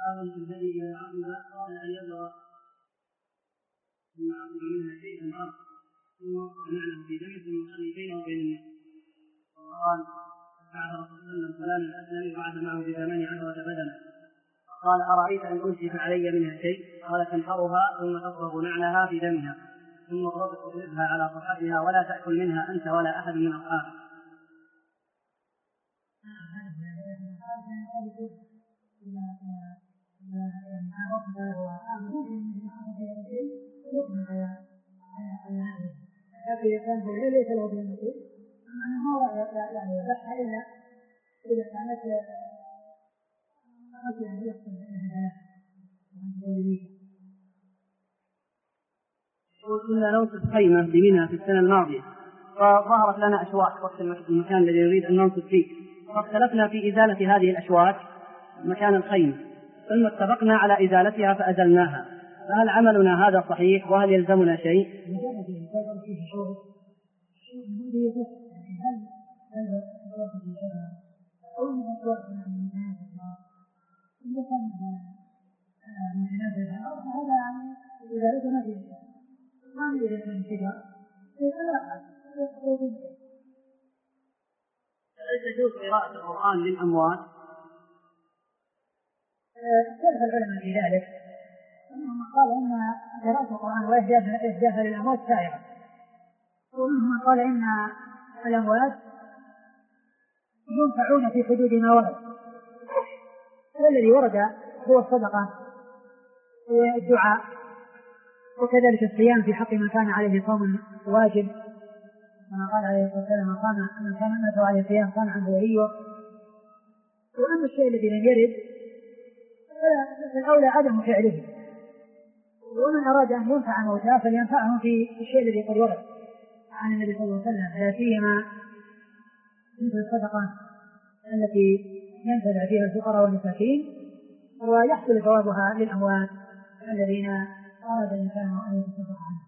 آمن بالذي إلى عبدها قال أن يبلغ من عبده منها شيء في الأرض ثم وقف معنه في دمه ثم يصلي بينه وبين الناس. وقال بعث رسول الله فلان الأسلم وبعث معه ب18 بدنة. قال أرأيت أن أمسك علي منها شيء؟ قال تنحرها ثم تضرب نعلها في دمها ثم تضربها على صفحتها ولا تأكل منها أنت ولا أحد من أصحابك. ليس له بالنصيب أنه يعني يذبحها إلا إذا كانت يعني يحصل منها كنا ننصب خيمة بمنى في السنة الماضية فظهرت لنا أشواك وقت المكان الذي نريد أن ننصب فيه، فاختلفنا في إزالة هذه الأشواك مكان الخيمة، ثم اتفقنا على إزالتها فأزلناها، فهل عملنا هذا صحيح وهل يلزمنا شيء؟ هل تجوز قراءة القرآن للأموات؟ اختلف العلماء في ذلك، منهم قال ان قراءة القرآن وإهدافها للأموات سائغة، ومنهم قال ان الأموات ينفعون في حدود ما ورد، والذي ورد هو الصدقة والدعاء، وكذلك الصيام في حق من كان عليه صوم واجب، كما قال عليه الصلاة والسلام من كان مات عليه صيام كان عنده وليه. وأما الشيء الذي لم يرد فالأولى عدم فعله، ومن أراد أن ينفع موتاه فلينفعهم في الشيء الذي قد ورد عن النبي صلى الله عليه وسلم، لا سيما مثل الصدقة التي ينتفع فيها الفقراء والمساكين ويحصل ثوابها للأموات الذين أراد الإنسان أن يتصدق عنهم.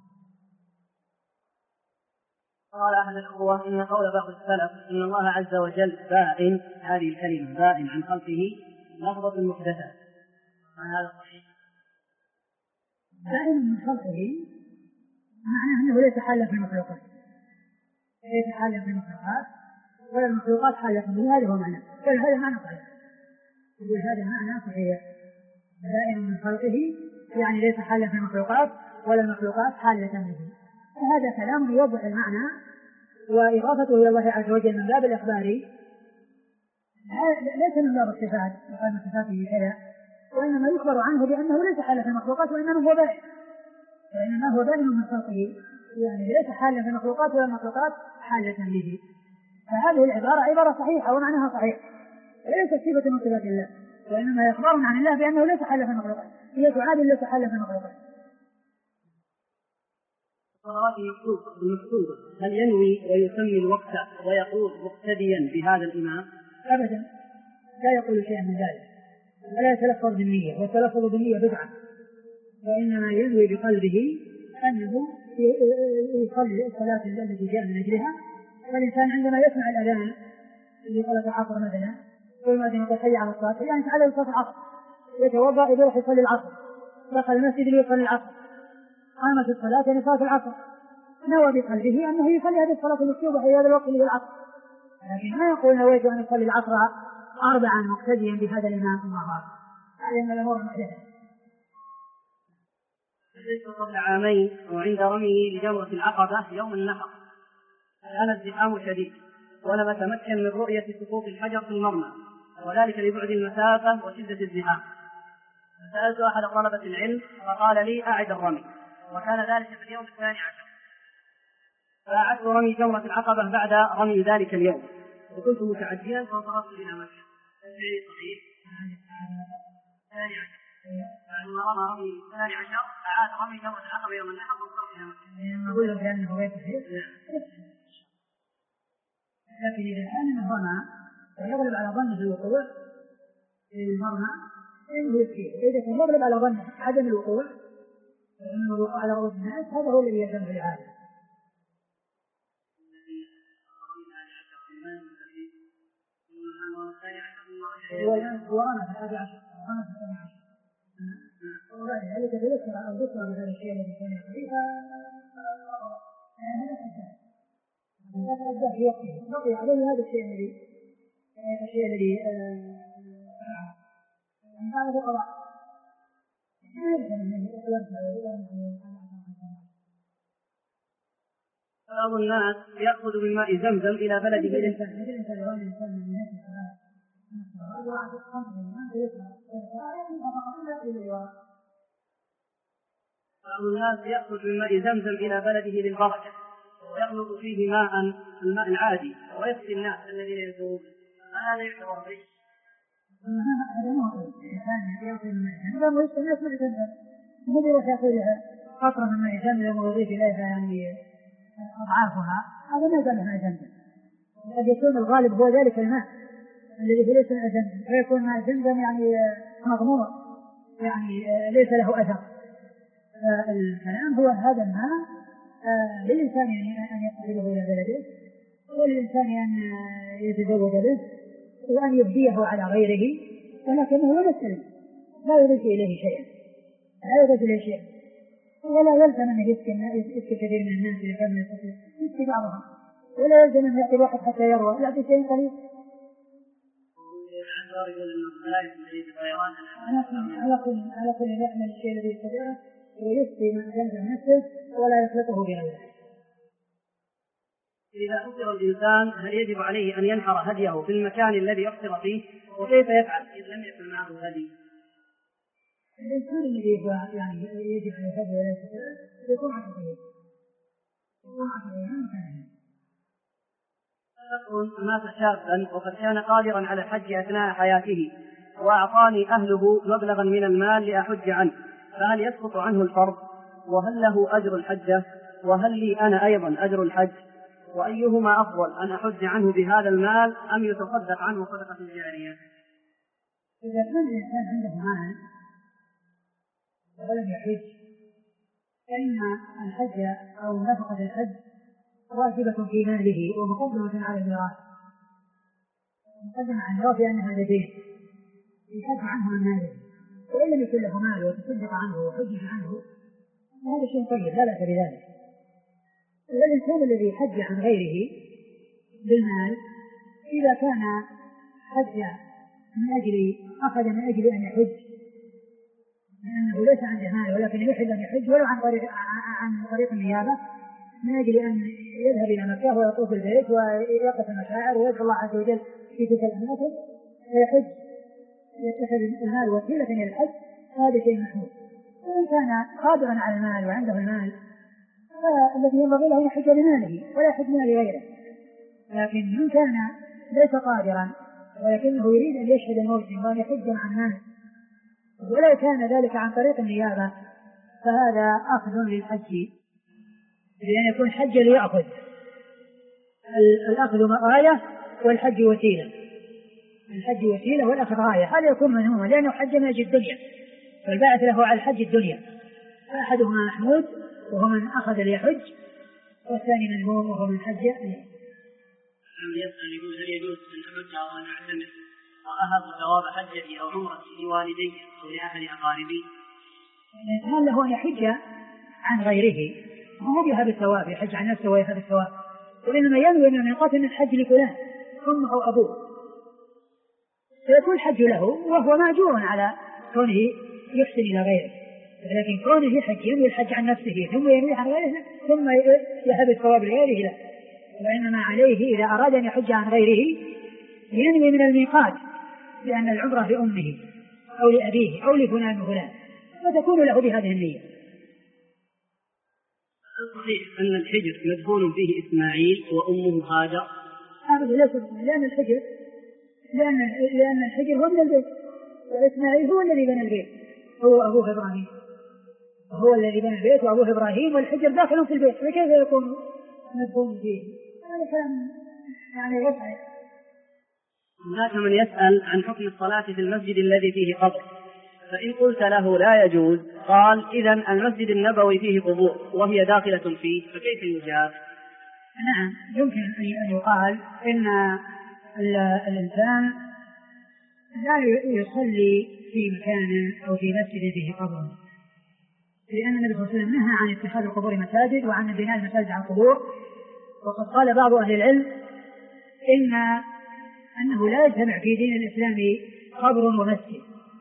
قال أحد الأخوة إن قول بعض السلف إن الله عز وجل بائن، هذه الكلمة بائن عن خلقه لفظة المحدثة، هذا صحيح؟ بائن من خلقه معناه أنه ليس حالا في المخلوقات، ليس حالا في المخلوقات ولا المخلوقات حالا به، هذا هو معناه، هذا معنى صحيح، يقول هذا معنى صحيح، بائن من خلقه يعني ليس حالا في المخلوقات ولا المخلوقات حالة به. فهذا كلام يوضح المعنى، وإضافته إلى الله عز وجل من باب الإخبار ليس من باب الصفات وقال صفاته كذا، وإنما يخبر عنه بأنه ليس حالا في المخلوقات وإنما هو بائن، وإنما هو بائن من خلقه يعني ليس حالا في المخلوقات ولا المخلوقات حالة به. فهذه العبارة عبارة صحيحة ومعناها صحيح، ليست صفة من صفات الله، وإنما إخبار عن الله بأنه ليس حالا في المخلوقات، هي تعادل ليس حالا في المخلوقات. الصلوات المكتوبة هل ينوي ويسمي الوقت ويقول مقتديا بهذا الإمام؟ أبدا، لا يقول شيئا من ذلك، ولا يتلفظ بالنية، والتلفظ بالنية بدعة، وإنما ينوي بقلبه أنه يصلي الصلاة التي جاء من أجلها. والإنسان عندما يسمع الأذان اللي صلاة العصر مثلا والمؤذن يقول حي على الصلاة يعني تعالى صلاة العصر، يتوضأ يروح يصلي العصر، دخل المسجد ليصلي العصر، قامت الصلاة يعني صلاة العصر، نوى بقلبه أنه يصلي هذه الصلاة المكتوبة في هذا الوقت للعصر، لكن ما يقول نويت أن يصلي العصر 4 مقتديا بهذا الإمام ثم أخر، هذه من الأمور المحدثة. قبل عامين وعند رميه لجمرة العقبة يوم النحر كان الزحام شديد ولم أتمكن من رؤية سقوط الحجر في المرمى، وذلك لبعد المسافة وشدة الزحام، فسألت أحد طلبة العلم فقال لي أعد الرمي، وكان ذلك في اليوم 12، فأعدت رمي جمرة العقبة بعد رمي ذلك اليوم، وكنت متعجلا فانصرفت إلى مكة. الشيء صحيح 12 بعد ما رمي 12 أعاد رمي جمرة العقبة يوم النحر وانصرف إلى مكة. نقول لك بأنه غير صحيح، لكن إذا كان المرمى يغلب على ظنه الوقوع في المرمى إنه يكفيه، إذا كان يغلب على ظنه عدم الوقوع فإنه الوقوع على رؤوس الناس هذا هو الذي يلزم بالعادة. هو الآن ورمى في 11 ورمى في 12. ذلك فذكر أو ذكر بهذا الشيء الذي كان يقضيه هذا أداه في وقته بقي عليه هذا الشيء الذي هذا هو القضاء. بعض الناس يأخذ من ماء زمزم إلى بلده بعض الناس يأخذ من ماء زمزم إلى بلده للبركة ويخلط فيه الماء العادي ويسقي الناس الذين يزورون، هذا يعتبر غش. هذا ما هو الإنسان يأخذ من زمزم ويسقي الناس من زمزم، مو يروح يأخذها قطرة من ماء زمزم ويضيف إليها يعني أضعافها، هذا ما يزال ماء زمزم. قد يكون الغالب هو ذلك الماء الذي ليس ماء زمزم، فيكون ماء زمزم يعني مغمور يعني ليس له أثر. الكلام هو هذا الماء للإنسان أن يقبله إلى بلده، وللإنسان أن يتزود به وأن يهديه على غيره، ولكنه لا يستلم، لا يضيف إليه شيئا، لا يضيف إليه شيئا، ولا يلزم أن يسكي كثير من الناس إذا كان يسكي بعضهم، ولا يلزم أن يأتي واحد حتى يروى، يأتي شيء قليل. على كل يعمل الشيء الذي يستطيعه ويسقي من زمزم نفسه ولا يخلطه بغيره. إذا أفطر الإنسان هل يجب عليه أن ينحر هديه في المكان الذي أفطر فيه؟ وكيف يفعل إذا لم يكن معه هدي؟ الإنسان الذي يعني يجب أن يهدي ولا يستطيع يكون عقليا، مات شابا وقد كان قادرا على الحج أثناء حياته وأعطاني أهله مبلغا من المال لأحج عنه، فهل يسقط عنه الفرض؟ وهل له أجر الحجة؟ وهل لي أنا أيضا أجر الحج؟ وأيهما أفضل، أن أحج عنه بهذا المال أم يتصدق عنه صدقة جارية؟ إذا كان الإنسان عنده مال ولم يحج فإن الحج أو نفقة الحج واجبة في ماله ومقدمة على الميراث، مقدمة على الميراث لأن هذا دين يحج عنه عن ماله، وإن لم يكن له مال وتصدق عنه وحجج عنه هذا شيء طيب لا بأس بذلك. الإنسان الذي حج عن غيره بالمال إذا كان حج أخذ من أجل أن يحج لأنه ليس عنده مال ولكن يحب أن يحج ولو عن طريق النيابة من أجل أن يذهب إلى مكة ويطوف البيت ويقف المشاعر ويدعو الله عز وجل في تلك الأماكن ويحج يتخذ المال وسيلة إلى الحج، هذا شيء محمود. وإن كان قادرا على المال وعنده المال فالذي ينبغي له أن يحج بماله ولا يحج مال غيره، لكن من كان ليس قادرا ولكنه يريد أن يشهد الموسم وأن يحج عن ماله ولا كان ذلك عن طريق النيابة فهذا أخذ للحج، لأن يكون حج ليأخذ، الأخذ غاية والحج وسيلة، الحج وسيلة والأخذ غاية، هذا يكون منهوما لأنه حج من أجل الدنيا والباعث له على الحج الدنيا، فأحدهما محمود وهو من أخذ ليحج والثاني منهوم وهو من حج ليأخذ. يسأل يقول هل يجوز أن أحج أو أن أعتمر وأهب ثواب حجتي أو عمرتي لوالدي أو لأحد أقاربي؟ هل له أن يحج عن غيره؟ هو بهذا الثواب يحج عن نفسه ويهب الثواب، وإنما ينوي من الميقات أن الحج لفلان أمه أو أبوه فيكون الحج له وهو مأجور على كونه يحسن إلى غيره، لكن كونه يحج ينوي الحج عن نفسه ثم ينوي عن غيره ثم يهب الثواب لغيره لا، وإنما عليه إذا أراد أن يحج عن غيره ينوي من الميقات لأن العمرة لأمه أو لأبيه أو لفلان وفلان فتكون له بهذه النية. صحيح أن الحجر مدفون فيه إسماعيل وأمه هاجر؟ هذا ليس لأن الحجر هو من البيت وإسماعيل هو الذي بنى البيت، هو أبوه إبراهيم، هو الذي بنى البيت وأبوه إبراهيم والحجر داخل في البيت، فكيف يكون مدفون فيه؟ هذا كلام يعني يسأل. هناك من يسأل عن حكم الصلاة في المسجد الذي فيه قبر، فإن قلت له لا يجوز قال إذن المسجد النبوي فيه قبور وهي داخلة فيه فكيف يجاب؟ نعم يمكن أن يقال إن الإنسان لا يصلي في مكان أو في مسجد فيه قبر لأن النبي صلى الله عليه وسلم نهى عن اتخاذ القبور مساجد وعن بناء المساجد على القبور. وقد قال بعض أهل العلم أنه لا يجتمع في دين الإسلام قبر ومسجد،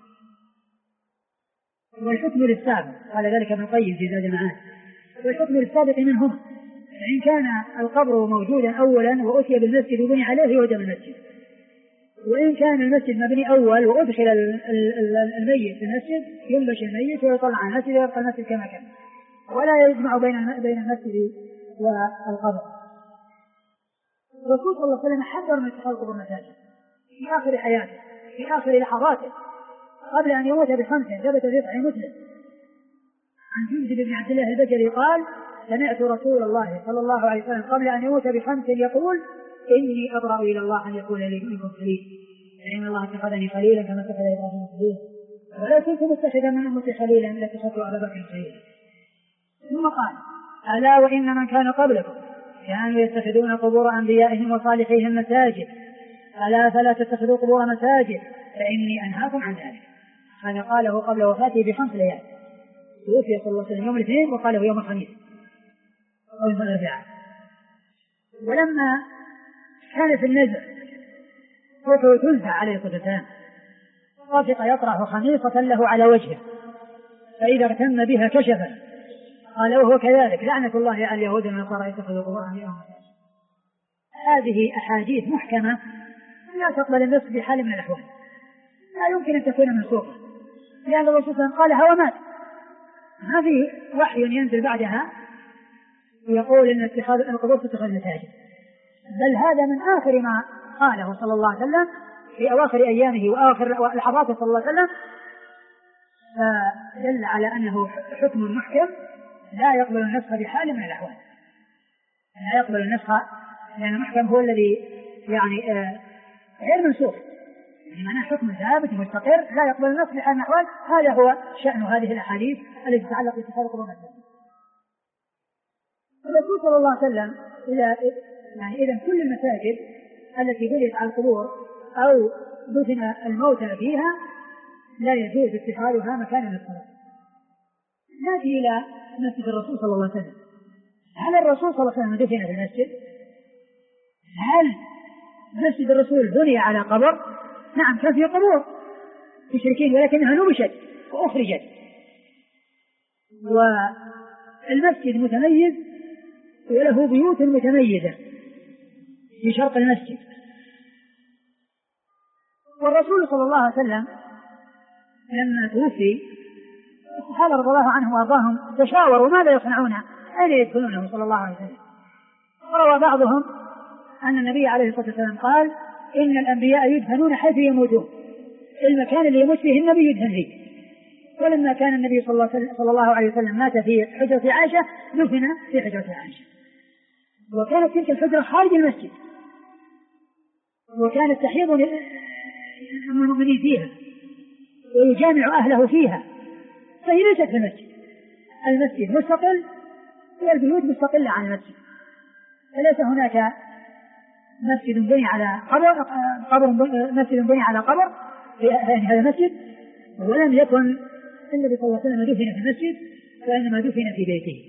والحكم للسابق، قال ذلك ابن القيم في زاد المعاد، والحكم للسابق منهم، فإن كان القبر موجودا أولا وأتي بالمسجد وبني عليه يهدم المسجد، وإن كان المسجد مبني أول وأدخل الميت في المسجد ينبش الميت ويطلع عن المسجد ويبقى المسجد كما كان، ولا يجمع بين المسجد والقبر. الرسول صلى الله عليه وسلم حذر من اتخاذ القبور مساجد في آخر حياته، في آخر لحظاته قبل أن يموت ب5 ثبت في صحيح مسلم عن جندب بن عبد الله البجلي قال: سمعت رسول الله صلى الله عليه وسلم قبل أن يموت ب5 يقول: إني أبرأ إلى الله أن يكون لي منكم خليل، فإن الله اتخذني خليلا كما اتخذ إبراهيم خليلا، ولا كنت متخذا من أمتي خليلا لاتخذت أبا بكر خليلا. ثم قال: ألا وإن من كان قبلكم كانوا يتخذون قبور أنبيائهم وصالحيهم مساجد، ألا فلا تتخذوا قبور مساجد فإني أنهاكم عن ذلك. هذا قاله قبل وفاته ب5 ليال، توفي صلى الله عليه وسلم يوم الاثنين وقاله يوم الخميس أو يوم الأربعاء. ولما كان في النزع صوته تنزع عليه الصلاة والسلام رافق يطرح خميصة له على وجهه، فإذا اغتم بها كشفه، قال: وهو كذلك لعنة الله على اليهود والنصارى يتخذوا قبور أنبيائهم. هذه أحاديث محكمة لا تقبل النص بحال من الأحوال، لا يمكن أن تكون منسوخة، لأن الرسول صلى الله عليه وسلم قالها ومات، ما في وحي ينزل بعدها ويقول إن اتخاذ القبور تتخذ مساجد، بل هذا من آخر ما قاله صلى الله عليه وسلم في أواخر أيامه وآخر لحظاته صلى الله عليه وسلم، فدل على أنه حكم محكم لا يقبل النسخ بحال من الأحوال، لا يقبل النسخ، لأن المحكم هو الذي يعني غير منسوخ، يعني معناه حكم ثابت مستقر لا يقبل النسخ بحال من الأحوال. هذا هو شأن هذه الأحاديث التي تتعلق باتخاذ القبور مساجد. الرسول صلى الله عليه وسلم إذا كل المساجد التي بنيت على القبور أو دفن الموتى فيها لا يجوز اتخاذها مكانا للصلاة. نأتي إلى مسجد الرسول صلى الله عليه وسلم. هل الرسول صلى الله عليه وسلم دفن في المسجد؟ هل مسجد الرسول بني على قبر؟ نعم، كان فيه قبور مشركين ولكنها نبشت وأخرجت، والمسجد متميز وله بيوت متميزة في شرق المسجد. والرسول صلى الله عليه وسلم لما توفي الصحابة رضي الله عنهم وارضاهم تشاوروا ماذا يصنعون، أين يدفنونه صلى الله عليه وسلم. وروى بعضهم أن النبي عليه الصلاة والسلام قال: إن الأنبياء يدفنون حيث يموتون، المكان اللي يموت فيه النبي يدفن فيه. ولما كان النبي صلى الله عليه وسلم مات في حجرة عائشة دفن في حجرة عائشة، وكانت تلك الحجرة خارج المسجد، وكانت تحيض المؤمنين فيها ويجامع أهله فيها، فهي ليست في المسجد. المسجد مستقل والبيوت مستقلة عن المسجد، فليس هناك مسجد بني على مسجد بني على قبر في هذا المسجد، ولم يكن النبي صلى الله عليه وسلم دفن في المسجد وإنما دفن في بيته.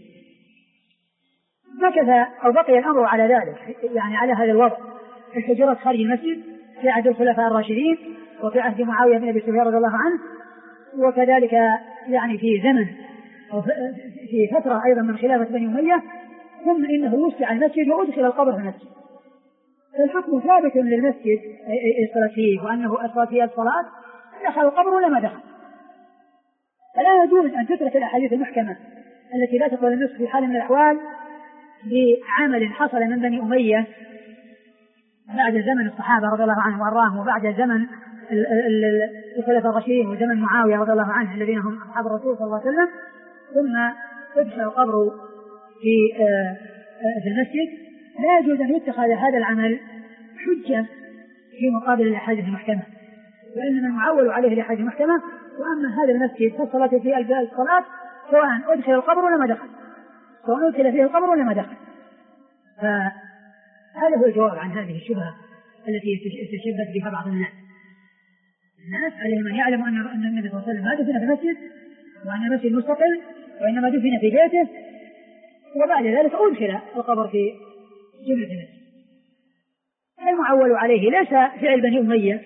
مكث أو بقي الأمر على ذلك، يعني على هذا الوضع، الحجرات خارج المسجد في عهد الخلفاء الراشدين وفي عهد معاوية بن أبي سفيان رضي الله عنه، وكذلك يعني في زمن أو في فترة أيضا من خلافة بني أمية، ثم إنه وسع المسجد وأدخل القبر في المسجد. فالحكم ثابت للمسجد الصلاة فيه، وأنه أصلى فيه الصلاة دخل القبر ولا ما دخل. فلا يجوز أن تترك الأحاديث المحكمة التي لا تقبل النسخ في حال من الأحوال بعمل حصل من بني أمية بعد زمن الصحابة رضي الله عنهم وأرضاهم، وبعد زمن الخلفاء الراشدين وزمن معاوية رضي الله عنه الذين هم أصحاب الرسول صلى الله عليه وسلم، ثم أدخل القبر في المسجد. لا يجوز أن يتخذ هذا العمل حجة في مقابل الأحاديث المحكمة، وإنما المعول عليه الأحاديث المحكمة. وأما هذا المسجد فالصلاة فيه الصلاة سواء أدخل القبر ولا ما دخل، سواء أدخل فيه القبر ولا ما دخل. فهذا هو الجواب عن هذه الشبهة التي تشبث بها بعض الناس عليهم أن يعلموا أن النبي صلى الله عليه وسلم ما دفن في المسجد، وأن المسجد مستقل وإنما دفن في بيته، وبعد ذلك أدخل القبر في جملة المسجد. المعول عليه ليس فعل بني أمية،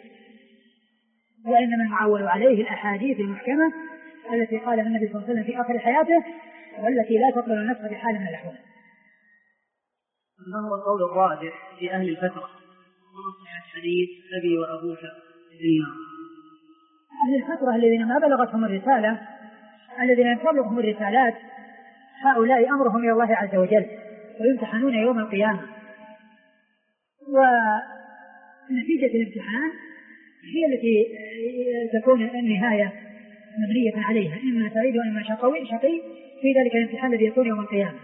وإنما المعول عليه الأحاديث المحكمة التي قالها النبي صلى الله عليه وسلم في آخر حياته، والتي لا تطلع النفس بحال من الأحوال. ما هو القول الراجح في أهل الفترة ونصح الحديث أبي وأبوك في النار؟ أهل الفترة الذين ما بلغتهم الرسالة، الذين لم تبلغهم الرسالات، هؤلاء أمرهم إلى الله عز وجل ويمتحنون يوم القيامة، ونتيجة الامتحان هي التي تكون النهاية مبنية عليها، إما سعيد وإما شقي في ذلك الامتحان الذي يكون يوم القيامة.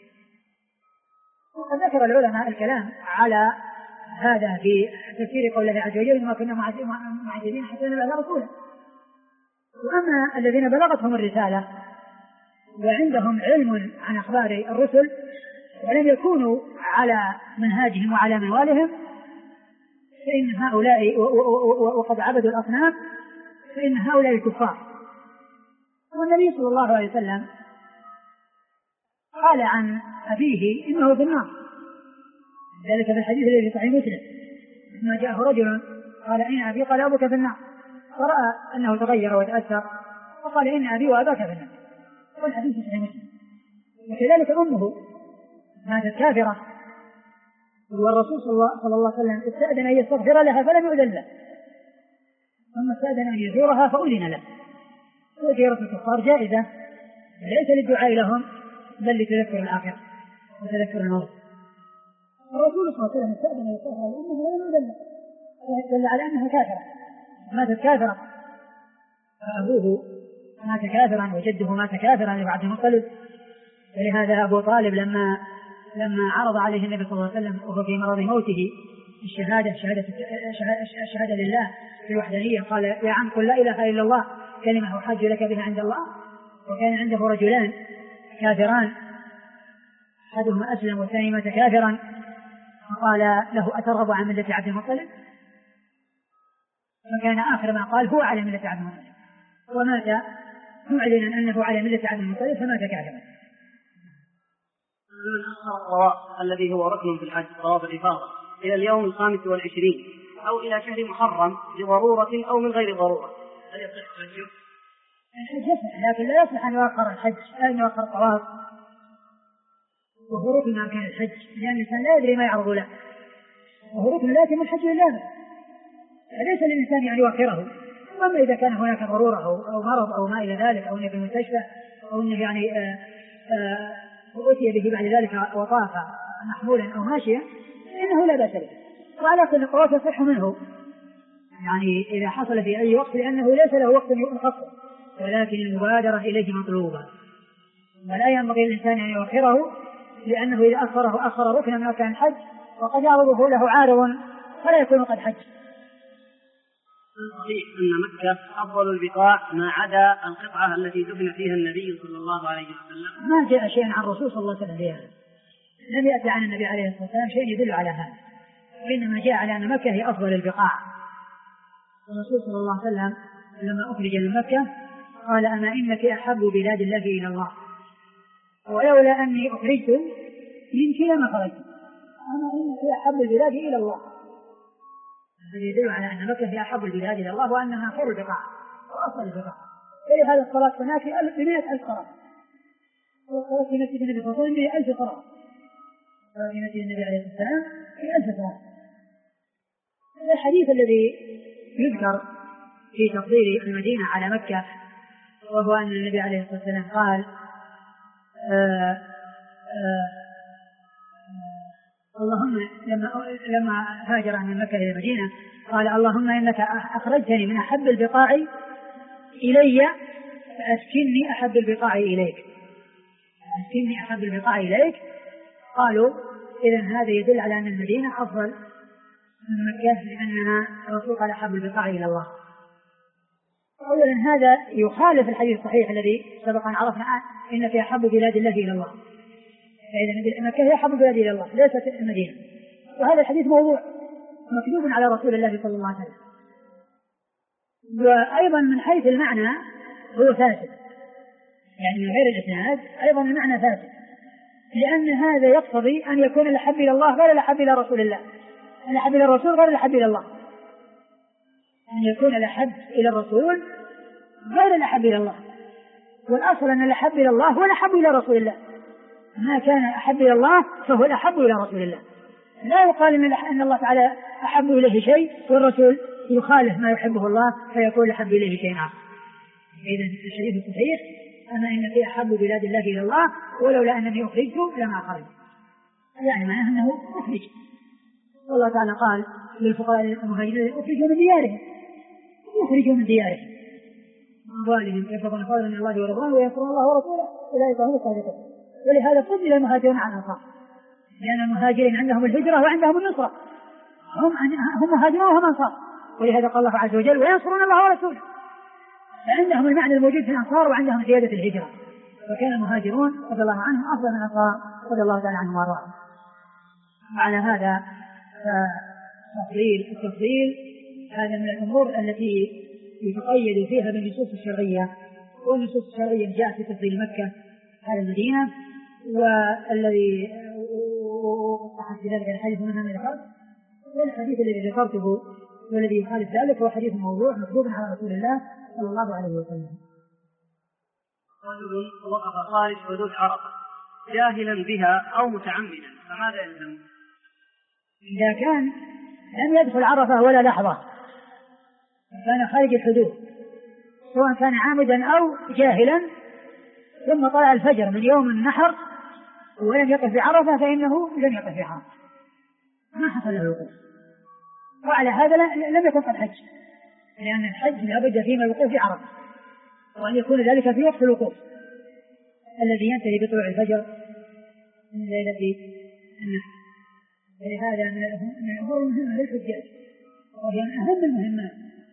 وقد ذكر العلماء الكلام على هذا في تفسير قول الله عز وجل: ما كنا معذبين حتى نبعث رسولا. وأما الذين بلغتهم الرسالة وعندهم علم عن أخبار الرسل ولم يكونوا على منهاجهم وعلى منوالهم، فإن هؤلاء وقد عبدوا الأصنام، فإن هؤلاء الكفار. والنبي صلى الله عليه وسلم قال عن أبيه إنه في النار، ذلك في الحديث الذي في صحيح مسلم: لما جاءه رجل قال: إن أبي؟ قال: أبوك في النار. فرأى أنه تغير وتأثر وقال: إن أبي وأباك في النار. والحديث في صحيح مسلم. وكذلك أمه ماتت كافرة، والرسول صلى الله عليه وسلم استأذن أن يستغفر لها فلم يؤذن له، ثم استأذن أن يزورها فأذن له. وزيارة الكفار جائزة ليس للدعاء لهم بل لتذكر الآخرة وتذكر الموت. الرسول صلى الله عليه وسلم استأذن أن يستغفر لأمه ولم يؤذن له، دل على أنها كافرة، ماتت كافرة، فأبوه مات كافرا وجده مات كافرا لعبد المطلب. ولهذا أبو طالب لما عرض عليه النبي صلى الله عليه وسلم وهو في مرض موته الشهادة لله في الوحدانية، قال: يا عم قل لا إله إلا الله كلمة أحاج لك بها عند الله. وكان عنده رجلان كافران، أحدهما أسلم والثاني مات كافرا، فقال له: أترغب عن ملة عبد المطلب؟ فكان آخر ما قال: هو على ملة عبد المطلب، ومات معلنا أنه على ملة عبد المطلب فمات كافرا. من أخر الطواف الذي هو ركن في الحج، طواف الإفاضة، إلى اليوم 25 أو إلى شهر محرم لضرورة أو من غير ضرورة، هل يصح حجه؟ الحج يصح، لكن لا يصح أن يؤخر الحج، أن يؤخر الطواف وهو ركن من أركان الحج، لأن الإنسان لا يدري ما يعرض له، وهو ركن لا يتم الحج إلا به، فليس للإنسان أن يؤخره. أما إذا كان هناك ضرورة أو مرض أو ما إلى ذلك، أو أنه في المستشفى، أو أنه يعني أتي به بعد ذلك وطاف محمولا أو ماشيا، إنه لا بأس به. وعلى كل الطواف يصح منه، يعني إذا حصل في أي وقت، لأنه ليس له وقت مخصص، ولكن المبادرة إليه مطلوبة، ولا ينبغي للإنسان أن يؤخره، لأنه إذا أخره أخر ركنا من أركان الحج، وقد يعرضه له عارض فلا يكون قد حج. صحيح أن مكة أفضل البقاع ما عدا القطعة التي دفن فيها النبي صلى الله عليه وسلم. ما جاء شيء عن الرسول صلى الله عليه وسلم بهذا، لم يأتي عن النبي عليه الصلاة والسلام شيء يدل على هذا، وإنما جاء على أن مكة هي أفضل البقاع. الرسول صلى الله عليه وسلم لما أخرج من مكة قال: أما إنك أحب بلاد الله إلى الله، ولولا أني أخرجت منك لما خرجت، أما إنك أحب البلاد إلى الله. هذا يدل على أن مكة هي أحب البلاد إلى الله، وأنها خير البقاع وأفضل البقاع. فلهذا الصلاة هناك ب100,000 صلاة، والصلاة في مسجد النبي صلى الله عليه وسلم 1,000 صلاة، في مسجد النبي عليه الصلاة والسلام 1,000 صلاة. الحديث الذي يذكر في تفضيل المدينة على مكة، وهو أن النبي عليه الصلاة والسلام قال: اللهم لما هاجر من مكة إلى المدينة قال: اللهم إنك أخرجتني من أحب البقاع إلي فأسكنني أحب البقاع إليك، أسكنني أحب البقاع إليك. قالوا: إذن هذا يدل على أن المدينة أفضل من مكة، لأنها الرسول قال: أحب البقاع إلى الله. أولا هذا يخالف الحديث الصحيح الذي سبق أن عرفنا: إنك أحب بلاد الله إلى الله. فإذا مكة هي أحب بلاد إلى الله ليست المدينة، وهذا الحديث موضوع مكذوب على رسول الله صلى الله عليه وسلم. وأيضا من حيث المعنى هو فاسد، يعني من غير الإسناد أيضا المعنى فاسد، لأن هذا يقتضي أن يكون الأحب إلى الله غير الأحب إلى رسول الله، الأحب إلى الرسول غير الأحب إلى الله، أن يكون الأحب إلى الرسول غير الأحب إلى الله، والأصل أن الأحب إلى الله هو الأحب إلى رسول الله، ما كان أحب إلى الله فهو الأحب إلى رسول الله. لا يقال أن الله تعالى أحب إليه شيء والرسول يخالف ما يحبه الله فيقول أحب إليه شيء آخر. إذا في الحديث الصحيح أما إن في أحب بلاد الله إلى الله ولولا أنني أخرجت لما خرج، يعني معناه أنه أخرج. والله تعالى قال للفقراء المهاجرين أخرجوا من ديارهم، يخرجوا من ديارهم أموالهم يبتغون فضلا من الله ورضوانه وينصرون الله ورسوله أولئك هم الصادقون. ولهذا فضل المهاجرون على الأنصار، لأن المهاجرين عندهم الهجرة وعندهم النصرة، هم مهاجرون وهم أنصار، ولهذا قال الله عز وجل وينصرون الله ورسوله، فعندهم المعنى الموجود في الأنصار وعندهم زيادة الهجرة، وكان المهاجرون رضي الله عنهم أفضل من الأنصار رضي الله تعالى عنهم وارضاهم. على هذا التفضيل هذا من الأمور التي يتقيد فيها بالنصوص الشرعية، والنصوص الشرعية جاءت في تفضيل مكة على المدينة، والذي صح في ذلك الحديث من هم ذكرت، والحديث الذي ذكرته والذي يخالف ذلك هو حديث موضوع مكذوب على رسول الله صلى الله عليه وسلم. رجل وقف خارج حدود عرفة جاهلا بها أو متعمدا فماذا يلزم؟ إذا كان لم يدخل عرفة ولا لحظة كان خارج الحدود سواء كان عامدا أو جاهلا ثم طلع الفجر من يوم النحر ولم يقف بعرفة فإنه لم يقف بعرفة، ما حصل له الوقوف، وعلى هذا لم يكن قد حج، لأن الحج لابد فيه من الوقوف بعرفة، وأن يكون ذلك في وقت الوقوف الذي ينتهي بطلوع الفجر من ليلة النحر. ولهذا من الأمور المهمة للحجاج، وهي من أهم المهمات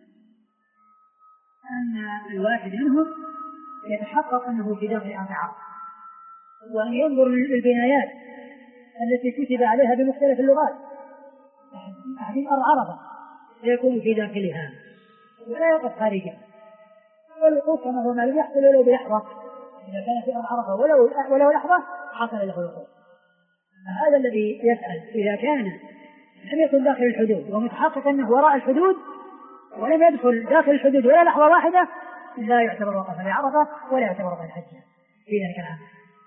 أن الواحد منهم يتحقق أنه في داخل أرض عرفة، وأن ينظر للبنايات التي كتب عليها بمختلف اللغات تحديد أرض عرفة يكون في داخلها ولا يقف خارجها، والوقوف كما هو ما لم يحصل ولو بلحظة، إذا كان في أرض عرفة ولو لحظة حصل له الوقوف. هذا الذي يسأل إذا كان لم يكن داخل الحدود ومتحقق أنه وراء الحدود ولم يدخل داخل الحدود ولا لحظة واحدة لا يعتبر وقف بعرفة ولا يعتبر وقف الحج في ذلك العام.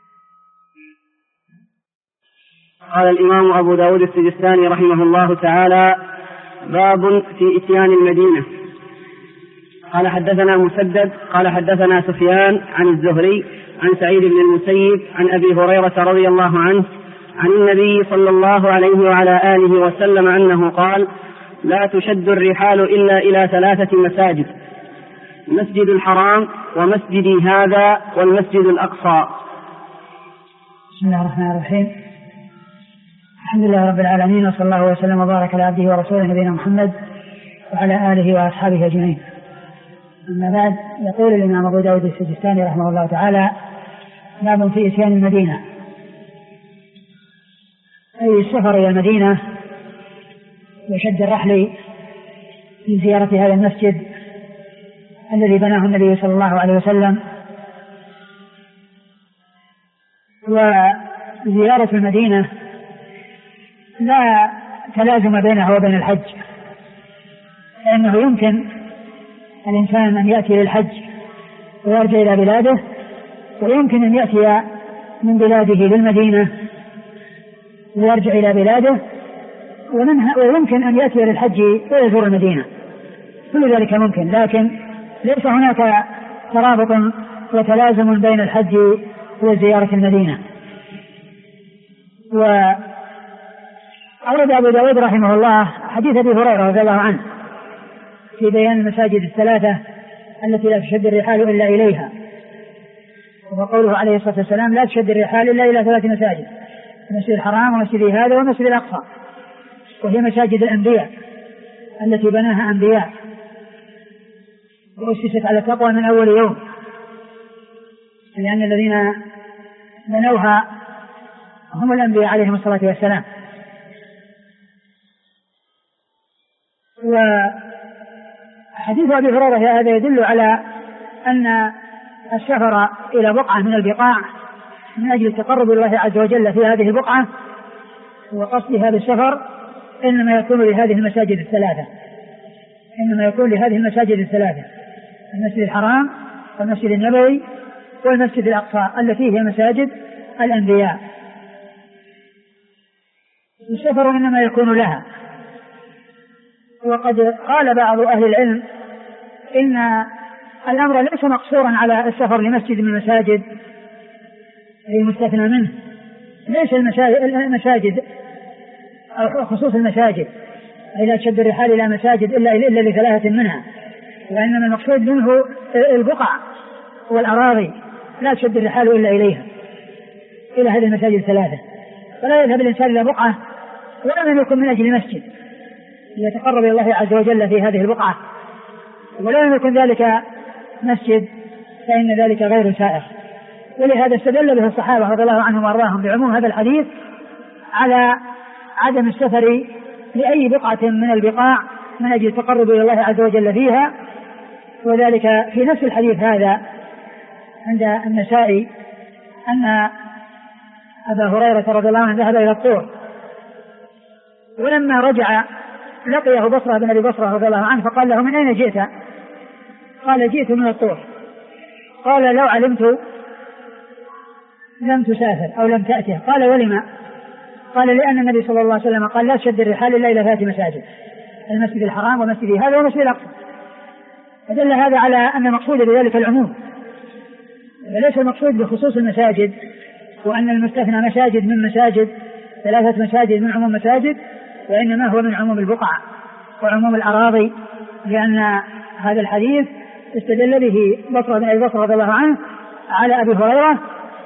قال الإمام أبو داود السجستاني رحمه الله تعالى: باب في إتيان المدينة. قال حدثنا مسدد قال حدثنا سفيان عن الزهري عن سعيد بن المسيب عن أبي هريرة رضي الله عنه عن النبي صلى الله عليه وعلى آله وسلم أنه قال: لا تشد الرحال إلا إلى 3 مساجد: مسجد الحرام ومسجدي هذا والمسجد الأقصى. بسم الله الرحمن الرحيم، الحمد لله رب العالمين، وصلى الله وسلم وبارك على عبده ورسوله نبينا محمد وعلى آله وأصحابه أجمعين. أما بعد، يقول الإمام أبو داود السجستاني رحمه الله تعالى: باب في إتيان المدينة، أي السفر إلى المدينة وشد الرحل في زيارة هذا المسجد الذي بناه النبي صلى الله عليه وسلم. وزيارة المدينة لا تلازم بينها وبين الحج، لأنه يمكن الإنسان أن يأتي للحج ويرجع إلى بلاده، ويمكن أن يأتي من بلاده للمدينة ويرجع إلى بلاده، ويمكن أن يأتي للحج ويزور المدينة، كل ذلك ممكن، لكن ليس هناك ترابط وتلازم بين الحج وزيارة المدينة. وأورد أبو داود رحمه الله حديث أبي هريرة رضي الله عنه في بيان المساجد 3 التي لا تشد الرحال إلا إليها، وقوله عليه الصلاة والسلام: لا تشد الرحال إلا إلى 3 مساجد: المسجد الحرام ومسجد هذا والمسجد الأقصى، وهي مساجد الأنبياء التي بناها أنبياء وأسست على التقوى من أول يوم، لأن الذين بنوها هم الأنبياء عليهم الصلاة والسلام. وحديث أبي هريرة هذا يدل على أن السفر إلى بقعة من البقاع من أجل التقرب إلى الله عز وجل في هذه البقعة وقصدها بالسفر إنما يكون لهذه المساجد الثلاثة المسجد الحرام والمسجد النبوي والمسجد الأقصى التي هي مساجد الأنبياء. السفر إنما يكون لها. وقد قال بعض أهل العلم إن الأمر ليس مقصورا على السفر لمسجد من المساجد المستثنى منه، ليس المساجد أو خصوص المساجد لا تشد الرحال إلى مساجد إلا لثلاثة منها، وإنما المقصود منه البقع والأراضي لا تشد الرحال إلا إليها، إلى هذه المساجد الثلاثة. فلا يذهب الإنسان إلى بقعة ولم يكن من أجل مسجد يتقرب إلى الله عز وجل في هذه البقعة ولم يكن ذلك مسجد، فإن ذلك غير سائغ. ولهذا استدل به الصحابة رضي الله عنهم وارضاهم بعموم هذا الحديث على عدم السفر لأي بقعة من البقاع من أجل التقرب إلى الله عز وجل فيها. وذلك في نفس الحديث هذا عند النسائي أن أبا هريرة رضي الله عنه ذهب إلى الطور، ولما رجع لقيه بصرة بن أبي بصرة رضي الله عنه فقال له: من أين جئت؟ قال: جئت من الطور. قال: لو علمت لم تسافر أو لم تأته. قال: ولما؟ قال: لأن النبي صلى الله عليه وسلم قال: لا تشد الرحال إلا إلى 3 مساجد، المسجد الحرام ومسجد هذا ومسجد الأقصى. فدل هذا على أن المقصود بذلك العموم وليس المقصود بخصوص المساجد، وأن المستثنى مساجد من مساجد 3 مساجد من عموم مساجد، وإنما هو من عموم البقع وعموم الأراضي، لأن هذا الحديث استدل به بصرة بن أبي بصرة رضي الله عنه على أبي هريرة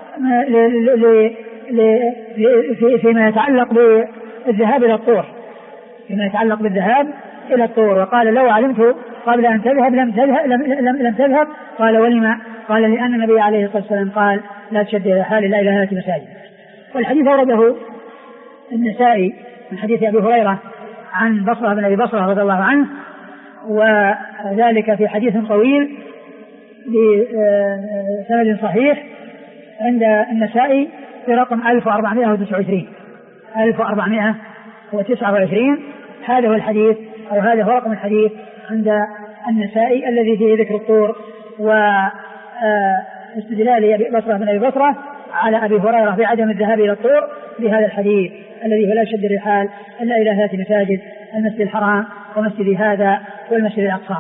فيما يتعلق بالذهاب إلى الطور، وقال: لو علمت قبل أن تذهب لم تذهب. قال: ولما؟ قال: لأن النبي عليه الصلاة والسلام قال: لا تشد الرحال إلا إلى 3 مساجد. والحديث أورده النسائي من حديث أبي هريرة عن بصرة بن أبي بصرة رضي الله عنه، وذلك في حديث طويل بسند صحيح عند النسائي في رقم 1429. هذا هو الحديث، أو هذا هو رقم الحديث عند النسائي الذي فيه ذكر الطور واستدلال بصرة بن أبي بصرة على أبي هريرة في عدم الذهاب إلى الطور بهذا الحديث الذي لا يشد الرحال إلا إلى 3 مساجد: المسجد الحرام ومسجد هذا والمسجد الأقصى.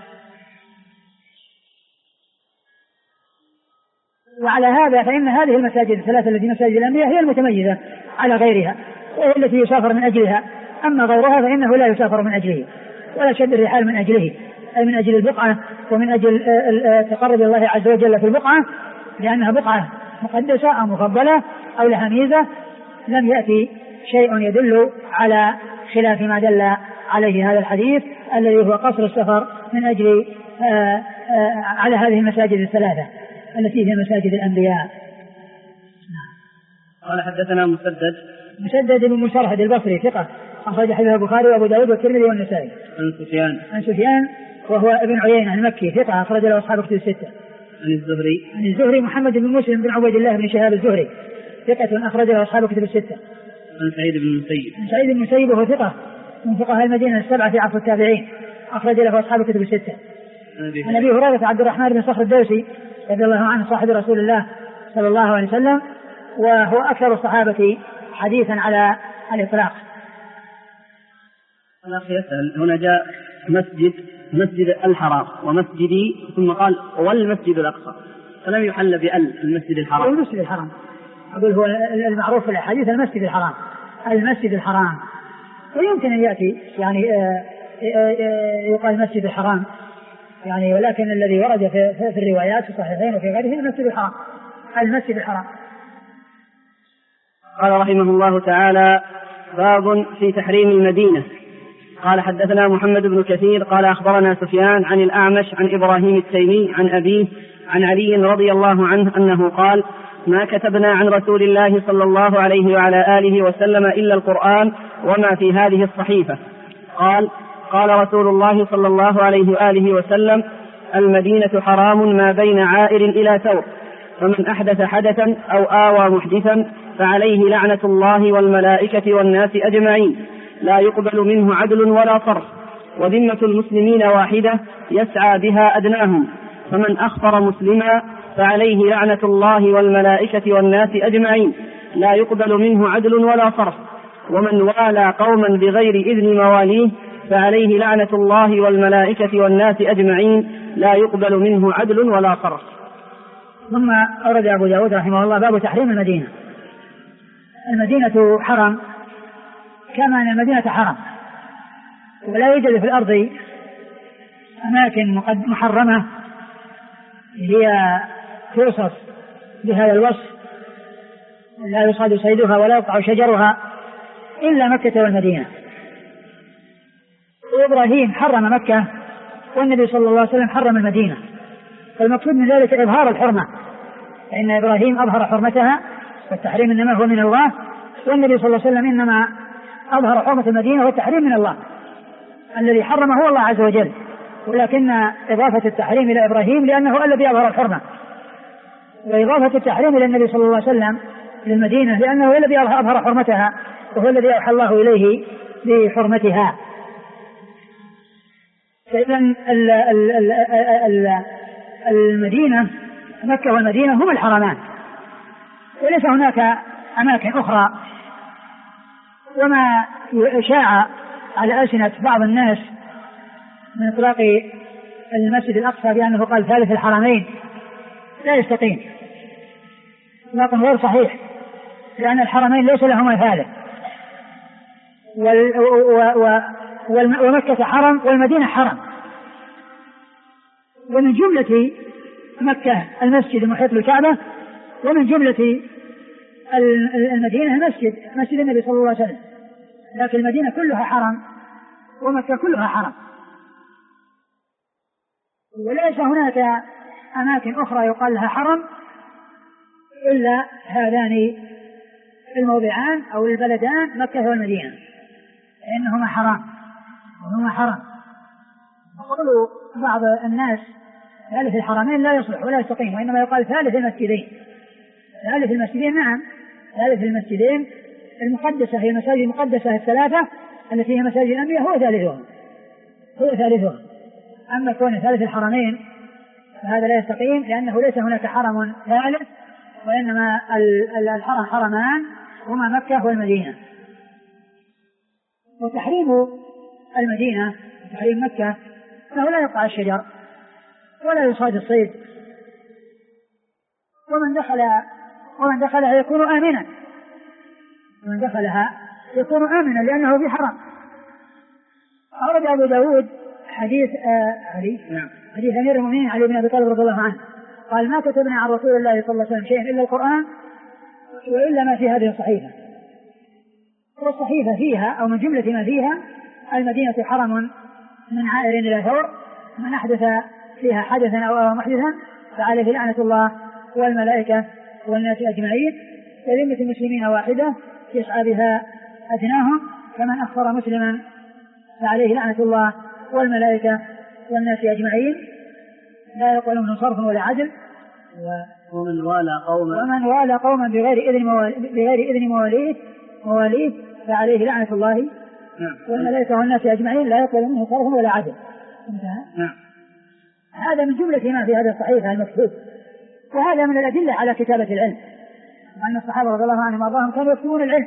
وعلى هذا فإن هذه المساجد الثلاثة التي مساجد الأنبياء هي المتميزة على غيرها وهي التي يسافر من أجلها، أما غيرها فإنه لا يسافر من أجله ولا شد الرحال من أجله، أي من أجل البقعة ومن أجل تقرب الله عز وجل في البقعة، لأنها بقعة مقدسة أو مفضلة أو لها ميزة. لم يأتي شيء يدل على خلاف ما دل عليه هذا الحديث الذي هو قصر السفر من أجل على هذه المساجد الثلاثة التي هي مساجد الأنبياء. قال: حدثنا مسدد بن مسرهد البصري ثقة أخرج حديثه البخاري وأبو داود والترمذي والنسائي. عن سفيان وهو ابن عيينة المكي ثقة أخرج له أصحاب كتب 6. عن الزهري محمد بن مسلم بن عبيد الله بن شهاب الزهري ثقة أخرج له أصحاب كتب 6. عن سعيد بن المسيب وهو ثقة من فقهاء المدينة 7 في عصر التابعين أخرج له أصحاب كتب 6. عن أبي هريرة عبد الرحمن بن صخر الدوسي رضي الله عنه صاحب رسول الله صلى الله عليه وسلم، وهو أكثر الصحابة حديثا على الإطلاق. الأخ يسأل: هنا جاء مسجد الحرام ومسجدي، ثم قال: والمسجد الأقصى، فلم يحل المسجد الحرام. المسجد الحرام أقول هو المعروف في الحديث المسجد الحرام، ويمكن أن يأتي يعني يقال المسجد الحرام يعني، ولكن الذي ورد في الروايات في الصحيحين وفي غيره المسجد الحرام. قال رحمه الله تعالى: باب في تحريم المدينة. قال: حدثنا محمد بن كثير قال: أخبرنا سفيان عن الأعمش عن إبراهيم التيمي عن أبيه عن علي رضي الله عنه أنه قال: ما كتبنا عن رسول الله صلى الله عليه وعلى آله وسلم إلا القرآن وما في هذه الصحيفة. قال رسول الله صلى الله عليه وآله وسلم: المدينة حرام ما بين عائر إلى ثور، فمن أحدث حدثا أو آوى محدثا فعليه لعنة الله والملائكة والناس أجمعين، لا يقبل منه عدل ولا صرف، وذمة المسلمين واحدة يسعى بها أدناهم، فمن أخفر مسلما فعليه لعنة الله والملائكة والناس أجمعين، لا يقبل منه عدل ولا صرف، ومن والى قوما بغير إذن مواليه فعليه لعنة الله والملائكة والناس أجمعين، لا يقبل منه عدل ولا صرف. ثم أورد أبو داود رحمه الله باب تحريم المدينة. المدينة حرم كما أن المدينة حرم، ولا يوجد في الأرض أماكن محرمة هي توصف بهذا الوصف لا يصاد صيدها ولا يقطع شجرها إلا مكة والمدينة. وإبراهيم حرم مكة والنبي صلى الله عليه وسلم حرم المدينة، فالمقصود من ذلك إظهار الحرمة، فإن إبراهيم أظهر حرمتها والتحريم إنما هو من الله، والنبي صلى الله عليه وسلم إنما أظهر حرمة المدينة والتحريم من الله، الذي حرمه هو الله عز وجل، ولكن إضافة التحريم إلى إبراهيم لأنه الذي أظهر الحرمة، وإضافة التحريم إلى النبي صلى الله عليه وسلم للمدينة لأنه الذي أظهر حرمتها وهو الذي أوحى الله إليه بحرمتها. فإذن المدينة مكة والمدينة هما الحرمان، وليس هناك أماكن أخرى. وما شاع على ألسنة بعض الناس من إطلاق المسجد الأقصى بأنه قال ثالث الحرمين لا يستقيم، لكن غير صحيح، لأن الحرمين ليس لهما ثالث، ومكة حرم والمدينة حرم، ومن جملة مكة المسجد المحيط بالكعبة، ومن جملة المدينة مسجد النبي صلى الله عليه وسلم، لكن المدينة كلها حرم ومكة كلها حرم، وليس هناك أماكن أخرى يقال لها حرم إلا هذان الموضعان أو البلدان مكة والمدينة، لأنهما حرام وهما حرم. يقول بعض الناس ثالث الحرمين لا يصلح ولا يستقيم، وإنما يقال ثالث المسجدين. ثالث المسجدين نعم، ثالث المسجدين المقدسة هي المساجد المقدسة الثلاثة التي هي مساجد الأنبياء هو ثالثها. أما كون ثالث الحرمين فهذا لا يستقيم، لأنه ليس هناك حرم ثالث، وإنما الحرم حرمان هما مكة والمدينة. وتحريم المدينة وتحريم مكة فهو لا يقطع الشجر ولا يصاد الصيد، ومن دخلها يكون آمنا، ومن دخلها يكون آمنا لأنه في حرم. أورد أبو داود حديث أمير المؤمنين علي بن أبي طالب رضي الله عنه قال: ما كتبنا عن رسول الله صلى الله عليه وسلم شيئا إلا القرآن وإلا ما في هذه الصحيفة. والصحيفة فيها أو من جملة ما فيها المدينة حرم من عائر إلى ثور، من أحدث فيها حدثا أو محدثا فعليه لعنة الله والملائكة والناس أجمعين، كلمة المسلمين واحدة يسعى بها أدناهم، فمن أخفر مسلما فعليه لعنة الله والملائكة والناس أجمعين، لا يقبل منه صرف ولا عدل. ومن والى قوما بغير إذن مواليه فعليه لعنة الله والملائكة والناس أجمعين، لا يقبل منه صرف ولا عدل. هذا من جملة ما في هذا الصحيفة المكتوب، وهذا من الأدلة على كتابة العلم، وأن الصحابة رضي الله عنهم وأرضاهم كانوا يكتبون العلم.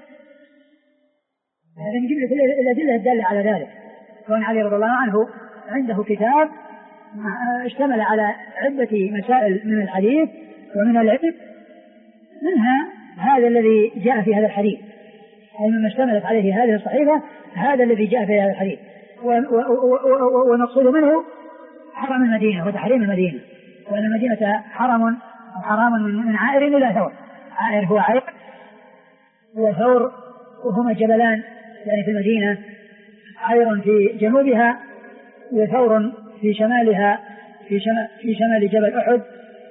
هذا من جملة الأدلة الدالة على ذلك، كون علي رضي الله عنه عنده كتاب اشتمل على عدة مسائل من الحديث ومن العلم، منها هذا الذي جاء في هذا الحديث، أي مما اشتملت عليه هذه الصحيفة هذا الذي جاء في هذا الحديث، ونقصد منه حرم المدينة وتحريم المدينة، وأن المدينة حرام من عائر إلى ثور. عائر هو عائر وثور وهما جبلان، يعني في المدينة عائر في جنوبها وثور في شمالها في شمال جبل أحد.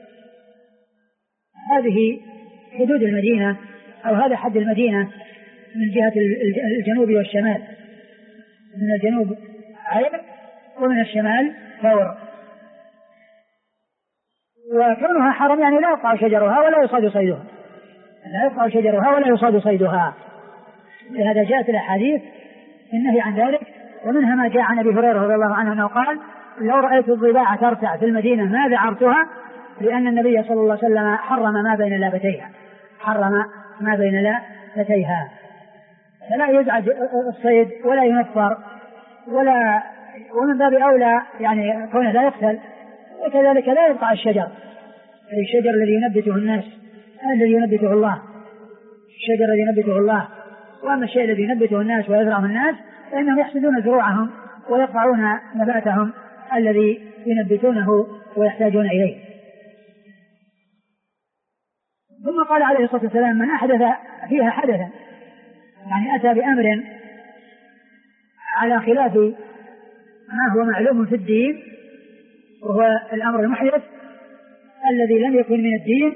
هذه حدود المدينة أو هذا حد المدينة من جهة الجنوب والشمال، من الجنوب عائر ومن الشمال ثور. وكونها حرم يعني لا يقطع شجرها ولا يصاد صيدها، لا يقطع شجرها ولا يصاد صيدها. لهذا جاءت الأحاديث النهي عن ذلك، ومنها ما جاء عن أبي هريرة رضي الله عنه أنه قال: لو رأيت الضباع ترتع في المدينة ما ذعرتها، لأن النبي صلى الله عليه وسلم حرم ما بين لابتيها، حرم ما بين لابتيها، فلا يزعج الصيد ولا ينفر ولا، ومن باب أولى يعني كونه لا يقتل. وكذلك لا يقطع الشجر، الشجر الذي ينبته الناس، الذي ينبته الله، الشجر الذي ينبته الله. وأما الشيء الذي ينبته الناس ويزرعه الناس فإنهم يحسدون زروعهم ويقطعون نباتهم الذي ينبتونه ويحتاجون إليه. ثم قال عليه الصلاة والسلام: من أحدث فيها حدثا، يعني أتى بأمر على خلاف ما هو معلوم في الدين، وهو الأمر المحدث الذي لم يكن من الدين،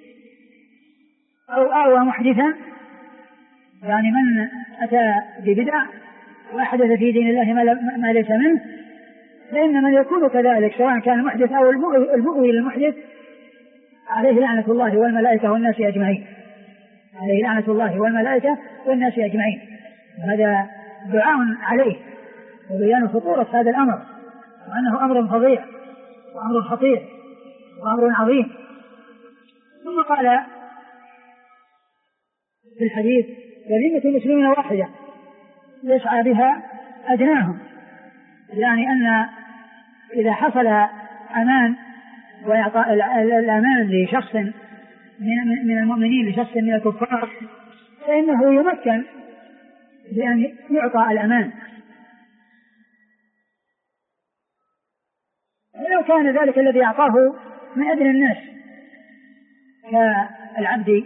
أو آوى محدثا، يعني من أتى ببدع وأحدث في دين الله ما ليس منه، فإن من يكون كذلك سواء كان المحدث أو المؤوي للمحدث عليه لعنة الله والملائكة والناس أجمعين، عليه لعنة الله والملائكة والناس أجمعين. هذا دعاء عليه وبيان خطورة هذا الأمر، وأنه أمر فظيع وأمر خطير وأمر عظيم. ثم قال في الحديث: ذمة المسلمين واحدة يسعى بها أدناهم، يعني أن إذا حصل أمان وإعطاء الأمان لشخص من المؤمنين لشخص من الكفار فإنه يمكن بأن يعطى الأمان، ولو كان ذلك الذي أعطاه من أدنى الناس كالعبد.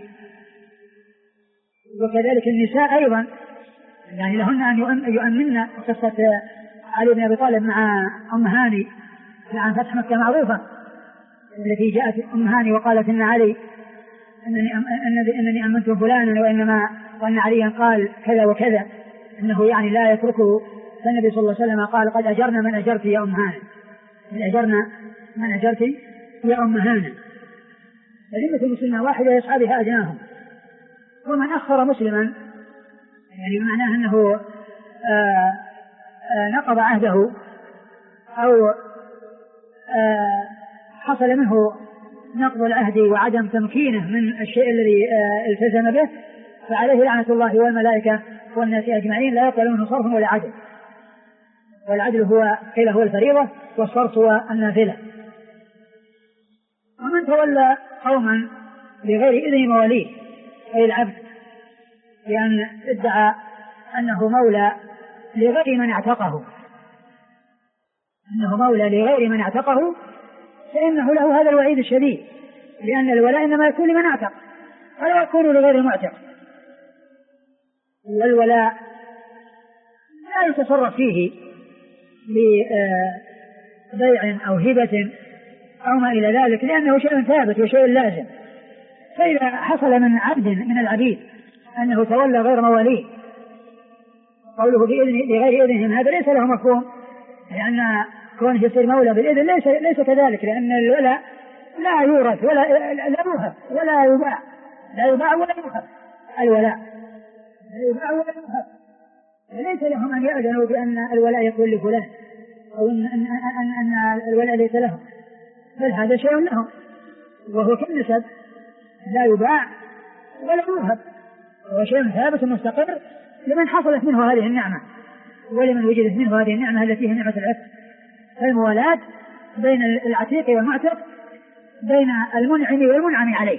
وكذلك النساء أيضا، يعني لهن أن يؤمنن. قصة علي بن أبي طالب مع أم هاني عن فتح مكة معروفة، التي جاءت أم هاني وقالت: إن علي أنني أمنت فلانا وأن عليا قال كذا وكذا، إنه يعني لا يتركه. فالنبي صلى الله عليه وسلم قال: قد أجرنا من أجرت يا أم هاني، قد أجرنا من أجرت يا أم هاني. فذمة المسلمين واحدة يسعى بها أدناهم. ومن أخر مسلما يعني معناه أنه نقض عهده أو حصل منه نقض العهد وعدم تمكينه من الشيء الذي التزم به، فعليه لعنة الله والملائكة والناس أجمعين، لا يقبل منه صرف ولا عدل. والعدل هو قيل هو الفريضة، والصرف هو النافلة. ومن تولى قوما بغير إذن مواليه، أي العبد، لأن ادعى أنه مولى لغير من اعتقه، أنه مولى لغير من اعتقه، فإنه له هذا الوعيد الشديد، لأن الولاء إنما يكون لمن اعتق ولا يكون لغير المعتق. والولاء لا يتصرف فيه ببيع أو هبة أو ما إلى ذلك، لأنه شيء ثابت وشيء لازم. فإذا حصل من عبد من العبيد أنه تولى غير مواليه، قوله بغير إذنهم، هذا ليس له مفهوم، لأن كونه يصير مولى بالإذن ليس كذلك، لأن الولاء لا يورث ولا يوهب ولا يباع، لا يباع ولا يوهب. الولاء لا يباع ولا يوهب، ليس لهم أن يأذنوا بأن الولاء يكون لفلان أو أن الولاء ليس لهم، بل هذا شيء لهم، وهو كالنسب لا يباع ولا يوهب، وهو شيء ثابت مستقر لمن حصلت منه هذه النعمة ولمن وجدت منه هذه النعمة التي هي نعمة العتق. فالموالاة بين العتيق والمعتق، بين المنعم والمنعم عليه،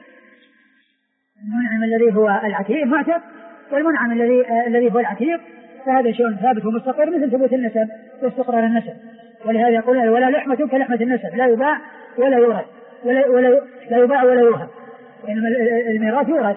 المنعم الذي هو العتيق المعتق والمنعم الذي هو العتيق، فهذا شيء ثابت ومستقر مثل ثبوت النسب واستقرار النسب. ولهذا يقولون الولاء لحمة كلحمة النسب، لا يباع ولا يورث لا يباع ولا يوهب، إنما الميراث يورث.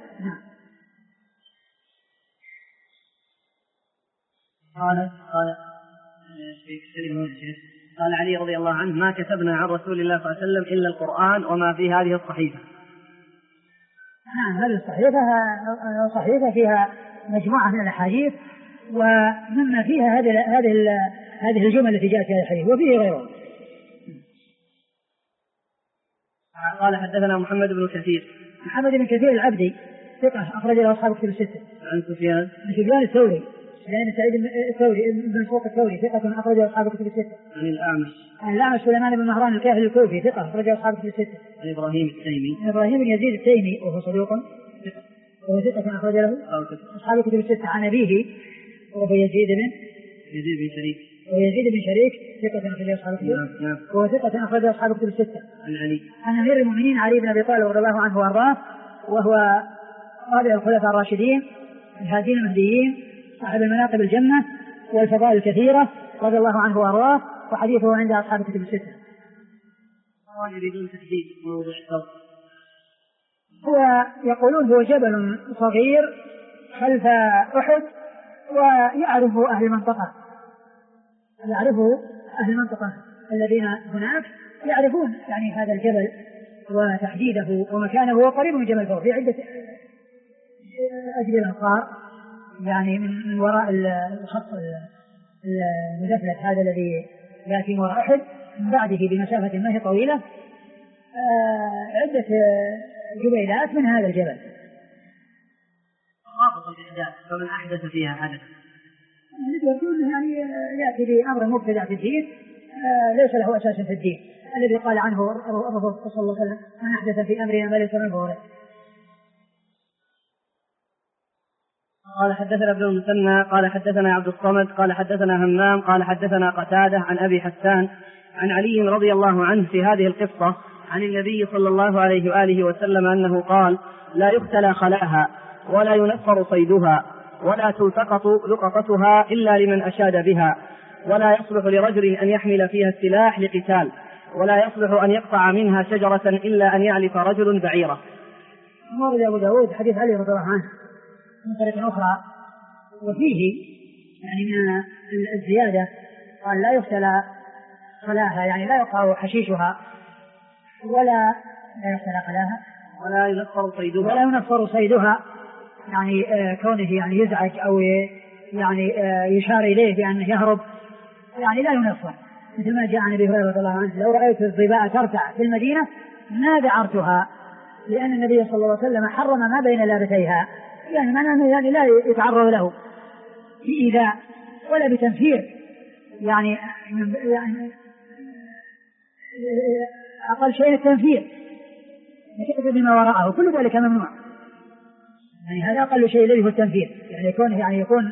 قال علي رضي الله عنه: ما كتبنا عن رسول الله صلى الله عليه وسلم إلا القرآن وما في هذه الصحيفة. نعم، هذه الصحيفة فيها مجموعة من الأحاديث، ومما فيها هذه الجمل التي جاءت في هذا الحديث، وفيه غيره. قال حدثنا محمد بن كثير. محمد بن كثير العبدي ثقة أخرج له أصحاب كتب الستة. عن سفيان الثوري لأن سعيد الثوري بن فوق الثوري ثقة أخرج له أصحاب كتب الستة. عن الأعمش سليمان بن مهران الكاهلي الكوفي ثقة أخرج له أصحاب كتب الستة. عن إبراهيم بن يزيد التيمي وهو صدوق وهو ثقة أخرج له أصحاب كتب الستة. عن أبيه وهو يزيد بن شريك ثقة أخرج له أصحاب كتب وهو ثقة أخرج له أصحاب كتب الستة. عن أمير المؤمنين علي بن أبي طالب رضي الله عنه وأرضاه وهو قائد الخلفاء الراشدين الهادين المهديين صاحب المناقب الجنة والفضائل الكثيرة رضي الله عنه وأرضاه وحديثه عند أصحاب الكتب الستة. يريدون تحديد موضوع الصوت. هو يقولون هو جبل صغير خلف أحد ويعرفه أهل المنطقة الذين هناك يعرفون يعني هذا الجبل وتحديده ومكانه. هو قريب من جبل فوق في عدة أجل الأمطار يعني من وراء الخط المدفلت هذا الذي يأتي من وراء أحد من بعده بمسافة ما هي طويلة عدة جبيلات من هذا الجبل. رابط الإحداث فمن أحدث فيها حدث يقول يعني يأتي بأمر مبتدع في الدين ليس له أساس في الدين الذي قال عنه الرسول صلى الله عليه وسلم من أحدث في أمرنا ما ليس منه. قال حدثنا ابن المثنى قال حدثنا عبد الصمد قال حدثنا همام قال حدثنا قتادة عن أبي حسان عن علي رضي الله عنه في هذه القصة عن النبي صلى الله عليه وآله وسلم أنه قال لا يختلى خلاها ولا ينفر صيدها ولا تلتقط لقطتها إلا لمن أشاد بها ولا يصلح لرجل أن يحمل فيها السلاح لقتال ولا يصلح أن يقطع منها شجرة إلا أن يعلف رجل بعيرة. مورد أبو داود حديث علي رضي الله عنه من طريق أخرى وفيه يعني من الزيادة قال لا يختلى خلاها يعني لا يقع حشيشها ولا يختلى خلاها ولا ينفر صيدها يعني كونه يعني يزعج أو يعني يشار إليه بأنه يهرب يعني لا ينفر مثل ما جاء عن أبي هريرة رضي الله عنه لو رأيت الظباء ترتع في المدينة ما ذعرتها لأن النبي صلى الله عليه وسلم حرم ما بين لابتيها يعني معناه يعني لا يتعرض له بإيذاء ولا بتنفير يعني أقل شيء التنفير يكتب بما وراءه كل ذلك ممنوع يعني هذا أقل شيء الذي هو التنفير يعني يكون